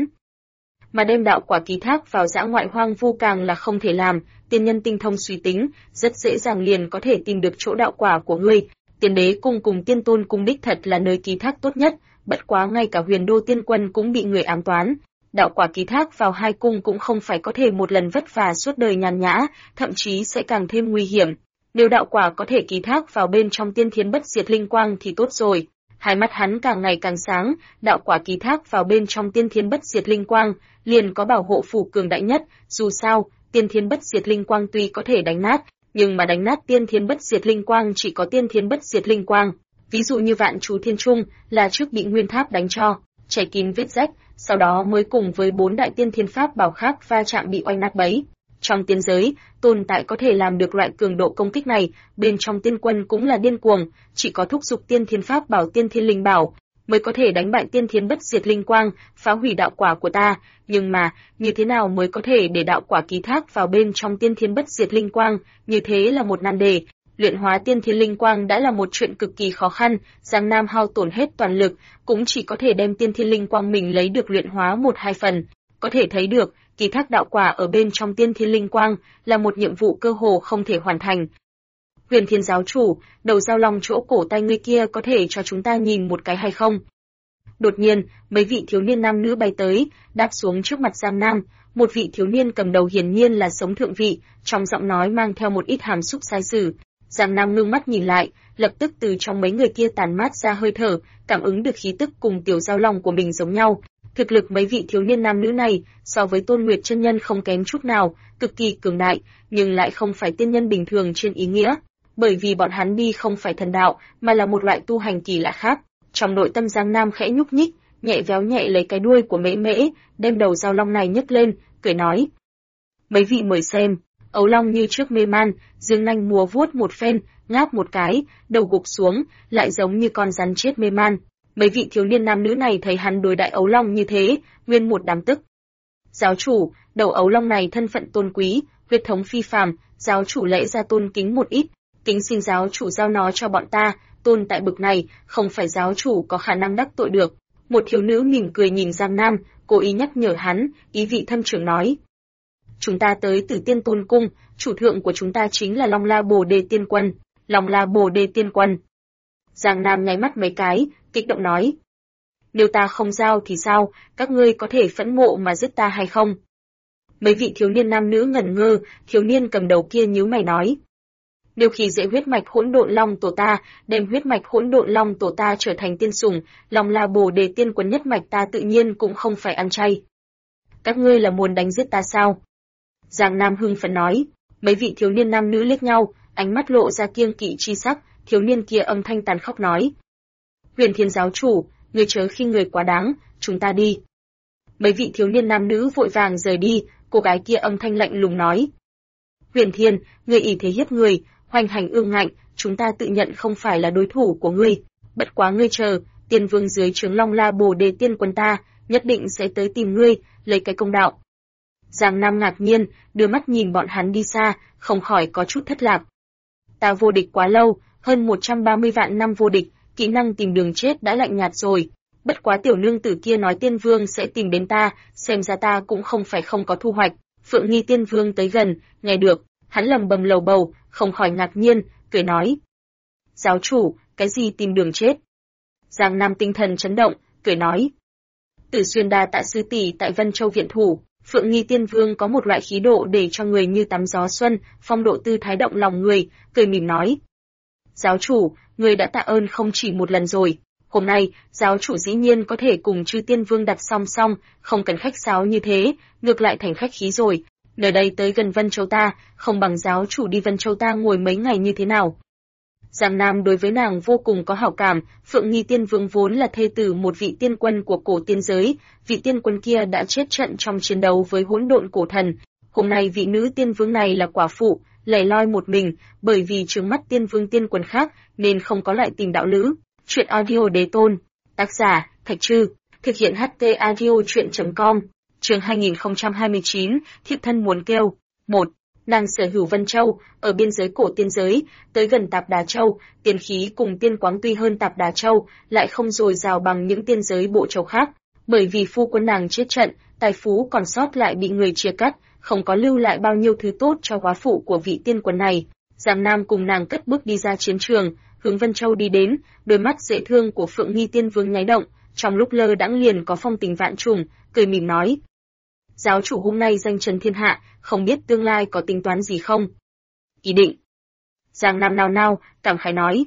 Mà đem đạo quả ký thác vào dã ngoại hoang vu càng là không thể làm, tiên nhân tinh thông suy tính, rất dễ dàng liền có thể tìm được chỗ đạo quả của ngươi. Tiên Đế Cung cùng Tiên Tôn Cung đích thật là nơi ký thác tốt nhất, bất quá ngay cả Huyền Đô Tiên Quân cũng bị người ám toán. Đạo quả ký thác vào hai cung cũng không phải có thể một lần vất vả suốt đời nhàn nhã, thậm chí sẽ càng thêm nguy hiểm. Nếu đạo quả có thể ký thác vào bên trong tiên thiên bất diệt linh quang thì tốt rồi. Hai mắt hắn càng ngày càng sáng, đạo quả ký thác vào bên trong tiên thiên bất diệt linh quang, liền có bảo hộ phủ cường đại nhất, dù sao, tiên thiên bất diệt linh quang tuy có thể đánh nát, nhưng mà đánh nát tiên thiên bất diệt linh quang chỉ có tiên thiên bất diệt linh quang. Ví dụ như Vạn Chú Thiên Trung là trước bị Nguyên Tháp đánh cho chảy kín vết rách, sau đó mới cùng với 4 đại tiên thiên pháp bảo khác va chạm bị oanh nát bấy. Trong tiên giới, tồn tại có thể làm được loại cường độ công kích này, bên trong tiên quân cũng là điên cuồng, chỉ có thúc giục tiên thiên pháp bảo tiên thiên linh bảo mới có thể đánh bại tiên thiên bất diệt linh quang, phá hủy đạo quả của ta, nhưng mà, như thế nào mới có thể để đạo quả ký thác vào bên trong tiên thiên bất diệt linh quang, như thế là một nan đề. Luyện hóa tiên thiên linh quang đã là một chuyện cực kỳ khó khăn, Giang Nam hao tổn hết toàn lực, cũng chỉ có thể đem tiên thiên linh quang mình lấy được luyện hóa 1-2 phần. Có thể thấy được, ký thác đạo quả ở bên trong tiên thiên linh quang là một nhiệm vụ cơ hồ không thể hoàn thành. Huyền Thiên giáo chủ, đầu dao long chỗ cổ tay ngươi kia có thể cho chúng ta nhìn một cái hay không? Đột nhiên, mấy vị thiếu niên nam nữ bay tới, đáp xuống trước mặt Giang Nam. Một vị thiếu niên cầm đầu hiển nhiên là sống thượng vị, trong giọng nói mang theo một ít hàm xúc sai sử. Giang Nam ngưng mắt nhìn lại, lập tức từ trong mấy người kia tản mát ra hơi thở, cảm ứng được khí tức cùng tiểu giao long của mình giống nhau. Thực lực mấy vị thiếu niên nam nữ này so với Tôn Nguyệt chân nhân không kém chút nào, cực kỳ cường đại, nhưng lại không phải tiên nhân bình thường trên ý nghĩa, bởi vì bọn hắn đi không phải thần đạo, mà là một loại tu hành kỳ lạ khác. Trong nội tâm Giang Nam khẽ nhúc nhích, nhẹ véo nhẹ lấy cái đuôi của Mễ Mễ, đem đầu giao long này nhấc lên, cười nói: "Mấy vị mời xem." Ấu long như trước mê man, dương nanh múa vuốt một phen, ngáp một cái, đầu gục xuống, lại giống như con rắn chết mê man. Mấy vị thiếu niên nam nữ này thấy hắn đối đại ấu long như thế, nguyên một đám tức. "Giáo chủ, đầu ấu long này thân phận tôn quý, huyết thống phi phàm, giáo chủ lẽ ra tôn kính một ít, kính xin giáo chủ giao nó cho bọn ta, tôn tại bực này, không phải giáo chủ có khả năng đắc tội được." Một thiếu nữ mỉm cười nhìn Giang Nam, cố ý nhắc nhở hắn, ý vị thâm trường nói: "Chúng ta tới từ Tiên Tôn Cung, chủ thượng của chúng ta chính là Long La Bồ Đề Tiên Quân." Long La Bồ Đề Tiên Quân. Giang Nam nháy mắt mấy cái, kích động nói: "Nếu ta không giao thì sao, các ngươi có thể phẫn nộ mà giết ta hay không?" Mấy vị thiếu niên nam nữ ngẩn ngơ, thiếu niên cầm đầu kia nhíu mày nói: "Nếu khi dễ huyết mạch hỗn độn long tổ ta, đem huyết mạch hỗn độn long tổ ta trở thành tiên sủng, Long La Bồ Đề Tiên Quân nhất mạch ta tự nhiên cũng không phải ăn chay. Các ngươi là muốn đánh giết ta sao?" Giang Nam hưng phấn nói. Mấy vị thiếu niên nam nữ liếc nhau, ánh mắt lộ ra kiêng kỵ chi sắc, thiếu niên kia âm thanh tàn khốc nói: "Huyền Thiên giáo chủ, ngươi chớ khinh người quá đáng, chúng ta đi." Mấy vị thiếu niên nam nữ vội vàng rời đi, cô gái kia âm thanh lạnh lùng nói: "Huyền Thiên, ngươi ỷ thế hiếp người, hoành hành ương ngạnh, chúng ta tự nhận không phải là đối thủ của ngươi, bất quá ngươi chờ, Tiên Vương dưới trướng Long La Bồ Đề Tiên Quân ta, nhất định sẽ tới tìm ngươi, lấy cái công đạo." Giang Nam ngạc nhiên, đưa mắt nhìn bọn hắn đi xa, không khỏi có chút thất lạc. "Ta vô địch quá lâu, hơn 130 vạn năm vô địch, kỹ năng tìm đường chết đã lạnh nhạt rồi. Bất quá tiểu nương tử kia nói Tiên Vương sẽ tìm đến ta, xem ra ta cũng không phải không có thu hoạch. Phượng Nghi Tiên Vương tới gần, nghe được, hắn lầm bầm lầu bầu, không khỏi ngạc nhiên, cười nói. Giáo chủ, cái gì tìm đường chết? Giang Nam tinh thần chấn động, cười nói. Tử Xuyên đa tạ sư tỷ tại Vân Châu viện thủ, Phượng Nghi Tiên Vương có một loại khí độ để cho người như tắm gió xuân, phong độ tư thái động lòng người, cười mỉm nói. Giáo chủ, người đã tạ ơn không chỉ một lần rồi. Hôm nay, giáo chủ dĩ nhiên có thể cùng chư Tiên Vương đặt song song, không cần khách sáo như thế, ngược lại thành khách khí rồi. Nơi đây tới gần Vân Châu ta, không bằng giáo chủ đi Vân Châu ta ngồi mấy ngày như thế nào. Giang Nam đối với nàng vô cùng có hảo cảm, Phượng Nghi Tiên Vương vốn là thê tử một vị tiên quân của cổ tiên giới, vị tiên quân kia đã chết trận trong chiến đấu với hỗn độn cổ thần. Hôm nay vị nữ tiên vương này là quả phụ, lẻ loi một mình, bởi vì trừng mắt tiên vương tiên quân khác nên không có lại tìm đạo lữ. Chuyện audio đế tôn, tác giả Thạch Trư, thực hiện HT audio truyện.com. Chương 2029, thiếp thân muốn kêu. 1. Nàng sở hữu Vân Châu, ở biên giới cổ tiên giới, tới gần Tạp Đà Châu, tiên khí cùng tiên quáng tuy hơn Tạp Đà Châu, lại không dồi dào bằng những tiên giới bộ châu khác, bởi vì phu quân nàng chết trận, tài phú còn sót lại bị người chia cắt, không có lưu lại bao nhiêu thứ tốt cho góa phụ của vị tiên quân này. Giang Nam cùng nàng cất bước đi ra chiến trường, hướng Vân Châu đi đến, đôi mắt dễ thương của Phượng Nghi Tiên Vương nháy động, trong lúc lơ đãng liền có phong tình vạn trùng, cười mỉm nói. Giáo chủ hôm nay danh trần thiên hạ, không biết tương lai có tính toán gì không? Ý định. Giang Nam nao nao, cảm khái nói.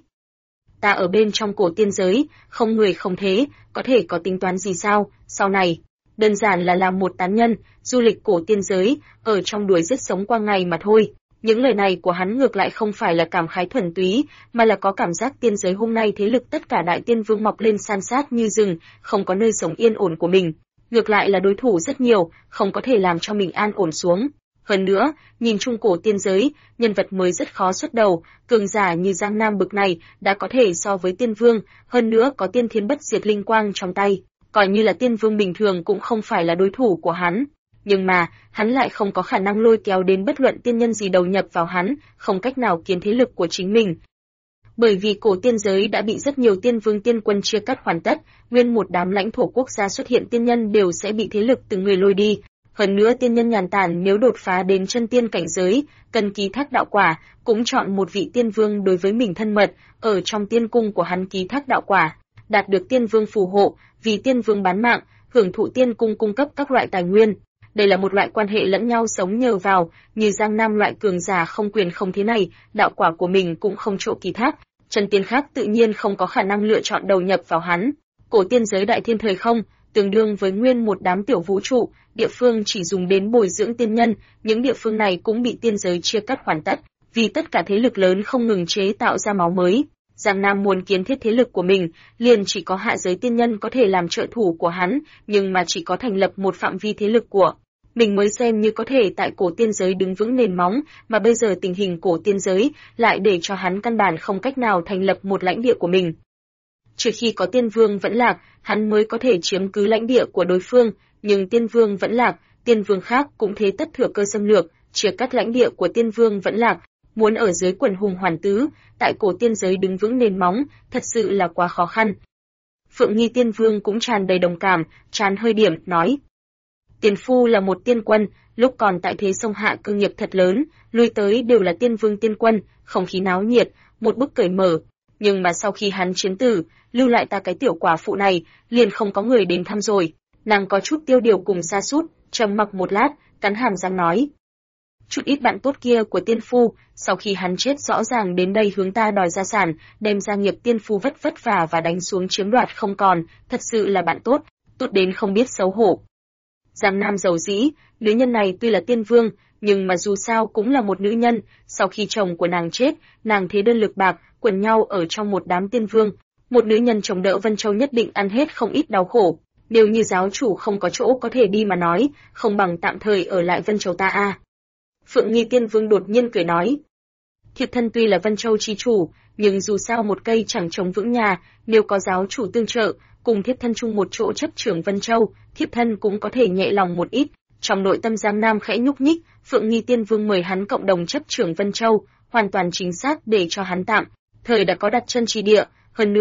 Ta ở bên trong cổ tiên giới, không người không thế, có thể có tính toán gì sao, sau này. Đơn giản là làm một tán nhân, du lịch cổ tiên giới, ở trong đuổi giết sống qua ngày mà thôi. Những lời này của hắn ngược lại không phải là cảm khái thuần túy, mà là có cảm giác tiên giới hôm nay thế lực tất cả đại tiên vương mọc lên san sát như rừng, không có nơi sống yên ổn của mình. Ngược lại là đối thủ rất nhiều, không có thể làm cho mình an ổn xuống. Hơn nữa, nhìn chung cổ tiên giới, nhân vật mới rất khó xuất đầu, cường giả như Giang Nam bực này đã có thể so với tiên vương, hơn nữa có tiên thiên bất diệt linh quang trong tay, coi như là tiên vương bình thường cũng không phải là đối thủ của hắn. Nhưng mà, hắn lại không có khả năng lôi kéo đến bất luận tiên nhân gì đầu nhập vào hắn, không cách nào kiến thế lực của chính mình. Bởi vì cổ tiên giới đã bị rất nhiều tiên vương tiên quân chia cắt hoàn tất, nguyên một đám lãnh thổ quốc gia xuất hiện tiên nhân đều sẽ bị thế lực từng người lôi đi. Hơn nữa tiên nhân nhàn tản nếu đột phá đến chân tiên cảnh giới, cần ký thác đạo quả, cũng chọn một vị tiên vương đối với mình thân mật, ở trong tiên cung của hắn ký thác đạo quả, đạt được tiên vương phù hộ, vì tiên vương bán mạng, hưởng thụ tiên cung cung cấp các loại tài nguyên. Đây là một loại quan hệ lẫn nhau sống nhờ vào, như Giang Nam loại cường giả không quyền không thế này, đạo quả của mình cũng không chỗ ký thác, chân tiên khác tự nhiên không có khả năng lựa chọn đầu nhập vào hắn. Cổ tiên giới đại thiên thời không, tương đương với nguyên một đám tiểu vũ trụ, địa phương chỉ dùng đến bồi dưỡng tiên nhân, những địa phương này cũng bị tiên giới chia cắt hoàn tất, vì tất cả thế lực lớn không ngừng chế tạo ra máu mới. Giang Nam muốn kiến thiết thế lực của mình, liền chỉ có hạ giới tiên nhân có thể làm trợ thủ của hắn, nhưng mà chỉ có thành lập một phạm vi thế lực của mình mới xem như có thể tại cổ tiên giới đứng vững nền móng, mà bây giờ tình hình cổ tiên giới lại để cho hắn căn bản không cách nào thành lập một lãnh địa của mình. Trừ khi có tiên vương vẫn lạc, hắn mới có thể chiếm cứ lãnh địa của đối phương, nhưng tiên vương vẫn lạc, tiên vương khác cũng thế tất thừa cơ xâm lược, chia cắt lãnh địa của tiên vương vẫn lạc, muốn ở dưới quần hùng hoàn tứ, tại cổ tiên giới đứng vững nền móng, thật sự là quá khó khăn. Phượng Nghi Tiên Vương cũng tràn đầy đồng cảm, tràn hơi điểm, nói. Tiền phu là một tiên quân, lúc còn tại thế sông hạ cơ nghiệp thật lớn, lui tới đều là tiên vương tiên quân, không khí náo nhiệt, một bức cởi mở. Nhưng mà sau khi hắn chiến tử, lưu lại ta cái tiểu quả phụ này, liền không có người đến thăm rồi. Nàng có chút tiêu điều cùng sa sút, trầm mặc một lát, cắn hàm răng nói. Chút ít bạn tốt kia của tiên phu, sau khi hắn chết rõ ràng đến đây hướng ta đòi gia sản, đem gia nghiệp tiên phu vất vả và đánh xuống chiếm đoạt không còn, thật sự là bạn tốt, tốt đến không biết xấu hổ. Giang Nam giàu dĩ, nữ nhân này tuy là tiên vương, nhưng mà dù sao cũng là một nữ nhân, sau khi chồng của nàng chết, nàng thế đơn lực bạc, quần nhau ở trong một đám tiên vương, một nữ nhân chống đỡ Vân Châu nhất định ăn hết không ít đau khổ. Nếu như giáo chủ không có chỗ có thể đi mà nói, không bằng tạm thời ở lại Vân Châu ta a. Phượng Nghi Tiên Vương đột nhiên cười nói. Thiếp thân tuy là Vân Châu chi chủ, nhưng dù sao một cây chẳng chống vững nhà, nếu có giáo chủ tương trợ, cùng thiếp thân chung một chỗ chấp trưởng Vân Châu, thiếp thân cũng có thể nhẹ lòng một ít. Trong nội tâm Giang Nam khẽ nhúc nhích, Phượng Nghi Tiên Vương mời hắn cộng đồng chấp trưởng Vân Châu, hoàn toàn chính xác để cho hắn tạm thời đã có đặt chân chi địa, hơn nữa,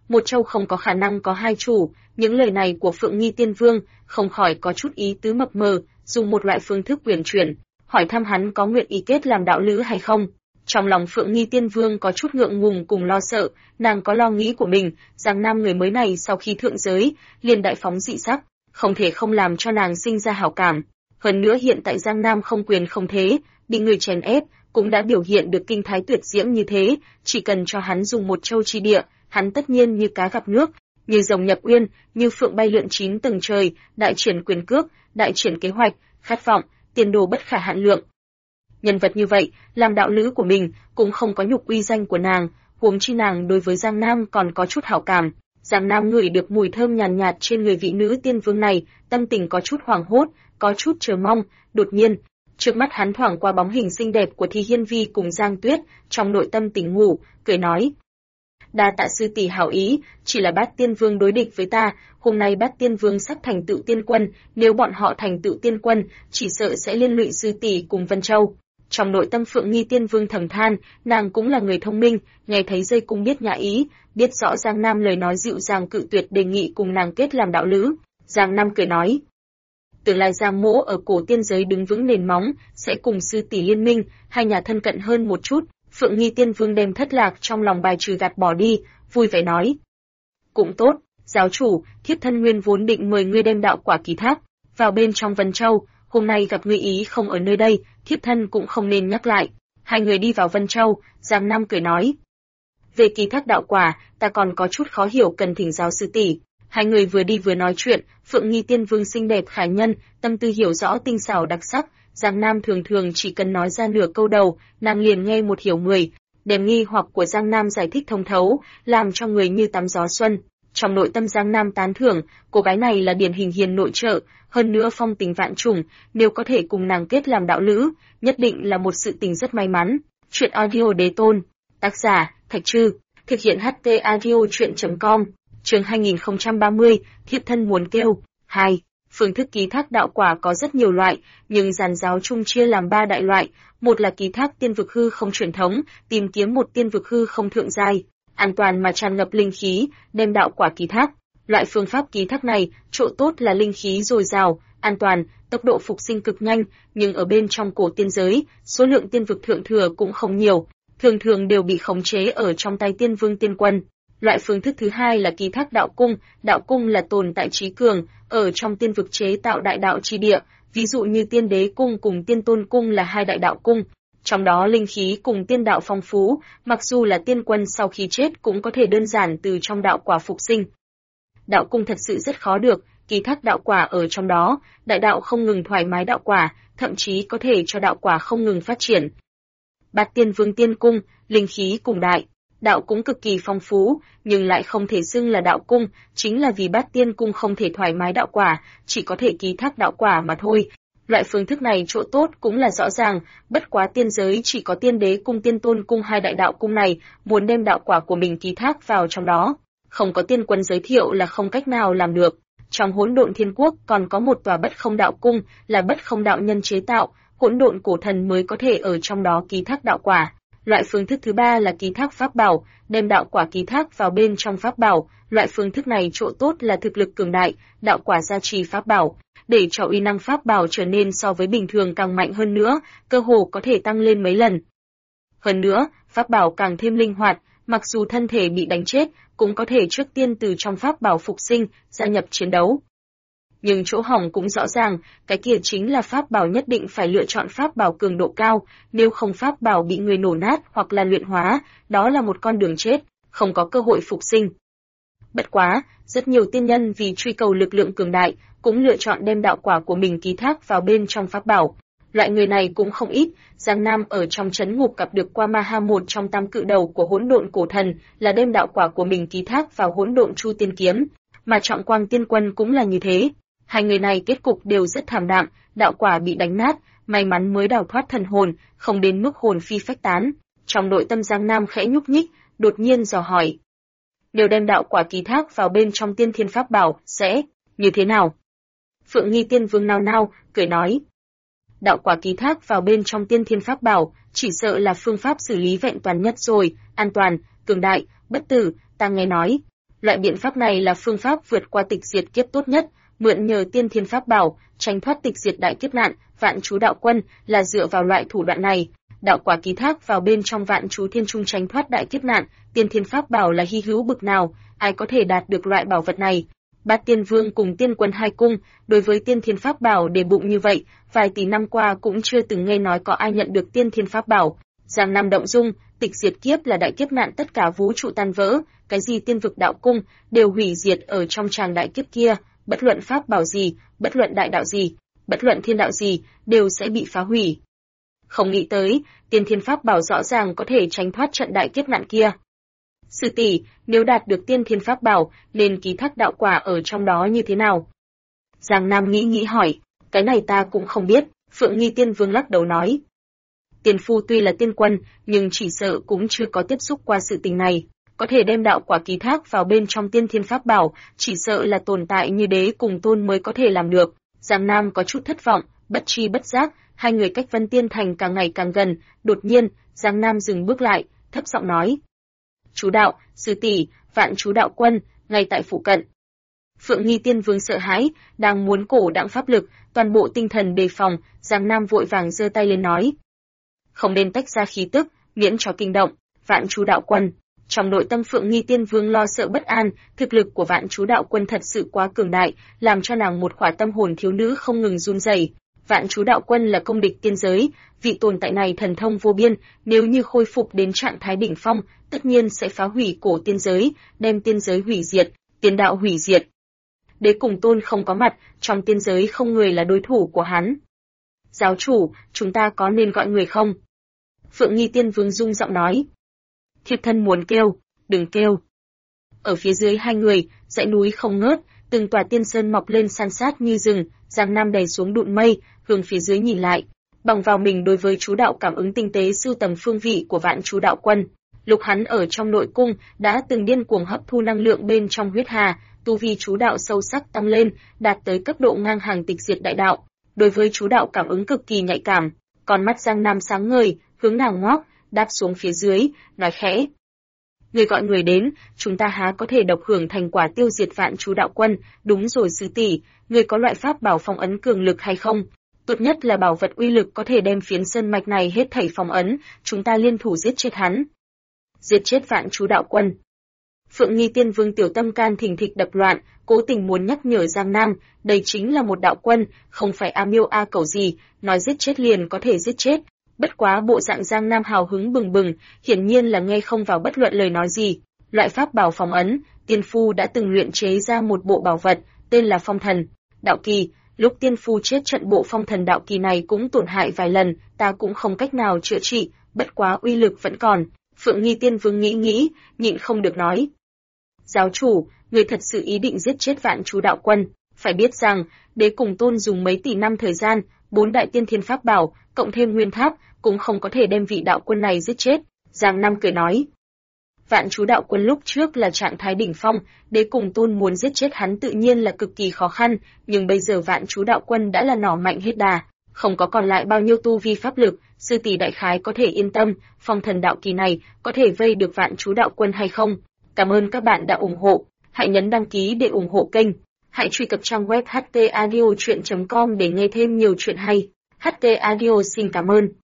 một châu không có khả năng có hai chủ, những lời này của Phượng Nghi Tiên Vương không khỏi có chút ý tứ mập mờ, dùng một loại phương thức uyển chuyển, hỏi thăm hắn có nguyện ý kết làm đạo lữ hay không. Trong lòng Phượng Nghi Tiên Vương có chút ngượng ngùng cùng lo sợ, nàng có lo nghĩ của mình, Giang Nam người mới này sau khi thượng giới, liền đại phóng dị sắc, không thể không làm cho nàng sinh ra hảo cảm. Hơn nữa hiện tại Giang Nam không quyền không thế, bị người chèn ép, cũng đã biểu hiện được kinh thái tuyệt diễm như thế, chỉ cần cho hắn dùng một châu chi địa, hắn tất nhiên như cá gặp nước, như rồng nhập uyên, như phượng bay lượn 9 tầng trời, đại triển quyền cước, đại triển kế hoạch, khát vọng, tiền đồ bất khả hạn lượng. Nhân vật như vậy, làm đạo lữ của mình, cũng không có nhục uy danh của nàng, huống chi nàng đối với Giang Nam còn có chút hảo cảm. Giang Nam ngửi được mùi thơm nhàn nhạt trên người vị nữ tiên vương này, tâm tình có chút hoảng hốt, có chút chờ mong, đột nhiên, trước mắt hắn thoảng qua bóng hình xinh đẹp của Thi Hiên Vi cùng Giang Tuyết, trong nội tâm tỉnh ngủ, cười nói: "Đa tạ sư tỷ hảo ý, chỉ là Bát Tiên Vương đối địch với ta, hôm nay Bát Tiên Vương sắp thành tựu tiên quân, nếu bọn họ thành tựu tiên quân, chỉ sợ sẽ liên lụy sư tỷ cùng Vân Châu." Trong nội tâm Phượng Nghi Tiên Vương thầm than, nàng cũng là người thông minh, nghe thấy dây cung biết nhã ý, biết rõ Giang Nam lời nói dịu dàng cự tuyệt đề nghị cùng nàng kết làm đạo lữ. Giang Nam cười nói: "Tương lai Giang Mỗ ở cổ tiên giới đứng vững nền móng, sẽ cùng sư tỷ liên minh, hai nhà thân cận hơn một chút." Phượng Nghi Tiên Vương đem thất lạc trong lòng bài trừ gạt bỏ đi, vui vẻ nói: "Cũng tốt, giáo chủ, thiếp thân nguyên vốn định mời ngươi đem đạo quả ký thác vào bên trong Vân Châu, hôm nay gặp ngươi ý không ở nơi đây, thiếp thân cũng không nên nhắc lại." Hai người đi vào Vân Châu, Giang Nam cười nói: "Về ký thác đạo quả, ta còn có chút khó hiểu cần thỉnh giáo sư tỷ." Hai người vừa đi vừa nói chuyện, Phượng Nghi Tiên Vương xinh đẹp khả nhân, tâm tư hiểu rõ tinh xảo đặc sắc, Giang Nam thường thường chỉ cần nói ra nửa câu đầu, nàng liền nghe một hiểu mười, đem nghi hoặc của Giang Nam giải thích thông thấu, làm cho người như tắm gió xuân. Trong nội tâm Giang Nam tán thưởng, cô gái này là điển hình hiền nội trợ, hơn nữa phong tình vạn trùng, nếu có thể cùng nàng kết làm đạo lữ, nhất định là một sự tình rất may mắn. Chuyện audio đế tôn, tác giả Thạch Trư, thực hiện HT audio truyện.com. Chương 2030, thiếp thân muốn kêu. 2. Phương thức ký thác đạo quả có rất nhiều loại, nhưng giàn giáo chung chia làm 3 đại loại. Một là ký thác tiên vực hư không truyền thống, tìm kiếm một tiên vực hư không thượng giai, an toàn mà tràn ngập linh khí, đem đạo quả ký thác. Loại phương pháp ký thác này, chỗ tốt là linh khí dồi dào, an toàn, tốc độ phục sinh cực nhanh, nhưng ở bên trong cổ tiên giới, số lượng tiên vực thượng thừa cũng không nhiều, thường thường đều bị khống chế ở trong tay tiên vương tiên quân. Loại phương thức thứ hai là ký thác đạo cung là tồn tại trí cường, ở trong tiên vực chế tạo đại đạo chi địa, ví dụ như tiên đế cung cùng tiên tôn cung là hai đại đạo cung, trong đó linh khí cùng tiên đạo phong phú, mặc dù là tiên quân sau khi chết cũng có thể đơn giản từ trong đạo quả phục sinh. Đạo cung thật sự rất khó được, ký thác đạo quả ở trong đó, đại đạo không ngừng thoải mái đạo quả, thậm chí có thể cho đạo quả không ngừng phát triển. Bát Tiên Vương tiên cung, linh khí cùng đại đạo cũng cực kỳ phong phú, nhưng lại không thể xưng là đạo cung, chính là vì Bát Tiên cung không thể thoải mái đạo quả, chỉ có thể ký thác đạo quả mà thôi. Loại phương thức này chỗ tốt cũng là rõ ràng, bất quá tiên giới chỉ có tiên đế cung tiên tôn cung hai đại đạo cung này, muốn đem đạo quả của mình ký thác vào trong đó, không có tiên quân giới thiệu là không cách nào làm được. Trong Hỗn Độn Thiên Quốc còn có một tòa Bất Không Đạo cung, là Bất Không Đạo nhân chế tạo, hỗn độn cổ thần mới có thể ở trong đó ký thác đạo quả. Loại phương thức thứ ba là ký thác pháp bảo, đem đạo quả ký thác vào bên trong pháp bảo. Loại phương thức này chỗ tốt là thực lực cường đại, đạo quả gia trì pháp bảo, để cho uy năng pháp bảo trở nên so với bình thường càng mạnh hơn nữa, cơ hồ có thể tăng lên mấy lần. Hơn nữa, pháp bảo càng thêm linh hoạt, mặc dù thân thể bị đánh chết, cũng có thể trước tiên từ trong pháp bảo phục sinh, gia nhập chiến đấu. Nhưng chỗ hỏng cũng rõ ràng, cái kia chính là pháp bảo nhất định phải lựa chọn pháp bảo cường độ cao, nếu không pháp bảo bị người nổ nát hoặc là luyện hóa, đó là một con đường chết, không có cơ hội phục sinh. Bất quá, rất nhiều tiên nhân vì truy cầu lực lượng cường đại, cũng lựa chọn đem đạo quả của mình ký thác vào bên trong pháp bảo. Loại người này cũng không ít, Giang Nam ở trong trấn ngục gặp được qua Ma Ha, một trong tam cự đầu của hỗn độn cổ thần, là đem đạo quả của mình ký thác vào hỗn độn chu tiên kiếm, mà Trọng Quang tiên quân cũng là như thế. Hai người này kết cục đều rất thảm đạm, đạo quả bị đánh nát, may mắn mới đào thoát thần hồn, không đến mức hồn phi phách tán. Trong nội tâm Giang Nam khẽ nhúc nhích, đột nhiên dò hỏi: nếu đem đạo quả ký thác vào bên trong tiên thiên pháp bảo, sẽ như thế nào? Phượng Nghi Tiên Vương nao nao, cười nói: đạo quả ký thác vào bên trong tiên thiên pháp bảo, chỉ sợ là phương pháp xử lý vẹn toàn nhất rồi, an toàn, cường đại, bất tử, ta nghe nói. Loại biện pháp này là phương pháp vượt qua tịch diệt kiếp tốt nhất, mượn nhờ tiên thiên pháp bảo, tránh thoát tịch diệt đại kiếp nạn, Vạn Chú Đạo Quân là dựa vào loại thủ đoạn này. Đạo quả ký thác vào bên trong Vạn Chú Thiên Trung tránh thoát đại kiếp nạn, tiên thiên pháp bảo là hy hữu bực nào, ai có thể đạt được loại bảo vật này. Bát Tiên Vương cùng Tiên Quân hai cung, đối với tiên thiên pháp bảo để bụng như vậy, vài tỷ năm qua cũng chưa từng nghe nói có ai nhận được tiên thiên pháp bảo. Giang Nam động dung, tịch diệt kiếp là đại kiếp nạn tất cả vũ trụ tan vỡ, cái gì tiên vực đạo cung đều hủy diệt ở trong tràng đại kiếp kia, bất luận pháp bảo gì, bất luận đại đạo gì, bất luận thiên đạo gì, đều sẽ bị phá hủy. Không nghĩ tới, tiên thiên pháp bảo rõ ràng có thể tránh thoát trận đại kiếp nạn kia. Sư tỷ, nếu đạt được tiên thiên pháp bảo, nên ký thác đạo quả ở trong đó như thế nào? Giang Nam nghĩ hỏi, cái này ta cũng không biết, Phượng Nghi Tiên Vương lắc đầu nói. Tiền phu tuy là tiên quân, nhưng chỉ sợ cũng chưa có tiếp xúc qua sự tình này, có thể đem đạo quả ký thác vào bên trong tiên thiên pháp bảo, chỉ sợ là tồn tại như đế cùng tôn mới có thể làm được. Giang Nam có chút thất vọng, bất tri bất giác, hai người cách Vân Tiên Thành càng ngày càng gần, đột nhiên, Giang Nam dừng bước lại, thấp giọng nói. Chú đạo, sư tỷ, Vạn Chú Đạo Quân, ngay tại phụ cận. Phượng Nghi Tiên Vương sợ hãi, đang muốn cổ đặng pháp lực, toàn bộ tinh thần đề phòng, Giang Nam vội vàng giơ tay lên nói. Không nên tách ra khí tức, miễn cho kinh động, Vạn Chú Đạo Quân. Trong nội tâm Phượng Nghi Tiên Vương lo sợ bất an, thực lực của Vạn Chú Đạo Quân thật sự quá cường đại, làm cho nàng một khỏa tâm hồn thiếu nữ không ngừng run rẩy. Vạn Chú Đạo Quân là công địch tiên giới, vị tồn tại này thần thông vô biên, nếu như khôi phục đến trạng thái đỉnh phong, tất nhiên sẽ phá hủy cổ tiên giới, đem tiên giới hủy diệt, tiên đạo hủy diệt. Đế cùng tôn không có mặt, trong tiên giới không người là đối thủ của hắn. Giáo chủ, chúng ta có nên gọi người không? Phượng Nghi Tiên Vương rung giọng nói. Thiếp thân muốn kêu, đừng kêu. Ở phía dưới hai người, dãy núi không ngớt, từng tòa tiên sơn mọc lên san sát như rừng, Giang Nam đẩy xuống đụn mây, hướng phía dưới nhìn lại, bằng vào mình đối với chú đạo cảm ứng tinh tế sưu tầm phương vị của Vạn Chú Đạo Quân. Lúc hắn ở trong nội cung đã từng điên cuồng hấp thu năng lượng bên trong huyết hà, tu vi chú đạo sâu sắc tăng lên, đạt tới cấp độ ngang hàng tịch diệt đại đạo. Đối với chú đạo cảm ứng cực kỳ nhạy cảm, con mắt Giang Nam sáng ngời, hướng nàng ngoác, đáp xuống phía dưới, nói khẽ. Người gọi người đến, chúng ta há có thể độc hưởng thành quả tiêu diệt Vạn Chú Đạo Quân, đúng rồi sư tỷ, người có loại pháp bảo phong ấn cường lực hay không? Tốt nhất là bảo vật uy lực có thể đem phiến sơn mạch này hết thảy phong ấn, chúng ta liên thủ giết chết hắn. Giết chết Vạn Chú Đạo Quân. Phượng Nghi Tiên Vương tiểu tâm can thình thịch đập loạn, cố tình muốn nhắc nhở Giang Nam, đây chính là một đạo quân, không phải a miêu a cẩu gì, nói giết chết liền có thể giết chết. Bất quá bộ dạng Giang Nam hào hứng bừng bừng, hiển nhiên là nghe không vào bất luận lời nói gì. Loại pháp bảo phong ấn, tiên phu đã từng luyện chế ra một bộ bảo vật, tên là Phong Thần Đạo Kỳ. Lúc tiên phu chết trận bộ Phong Thần Đạo Kỳ này cũng tổn hại vài lần, ta cũng không cách nào chữa trị, bất quá uy lực vẫn còn. Phượng Nghi Tiên Vương nghĩ, nhịn không được nói. Giáo chủ, người thật sự ý định giết chết Vạn Chú Đạo Quân, phải biết rằng, đế cùng tôn dùng mấy tỷ năm thời gian, 4 đại tiên thiên pháp bảo, cộng thêm nguyên tháp, cũng không có thể đem vị đạo quân này giết chết. Giang Nam cười nói. Vạn Chú Đạo Quân lúc trước là trạng thái đỉnh phong, đế cùng tôn muốn giết chết hắn tự nhiên là cực kỳ khó khăn, nhưng bây giờ Vạn Chú Đạo Quân đã là nỏ mạnh hết đà, không có còn lại bao nhiêu tu vi pháp lực, sư tỷ đại khái có thể yên tâm, Phong Thần Đạo Kỳ này có thể vây được Vạn Chú Đạo Quân hay không? Cảm ơn các bạn đã ủng hộ, hãy nhấn đăng ký để ủng hộ kênh, hãy truy cập trang web htaudio.com để nghe thêm nhiều chuyện hay. HT Audio xin cảm ơn.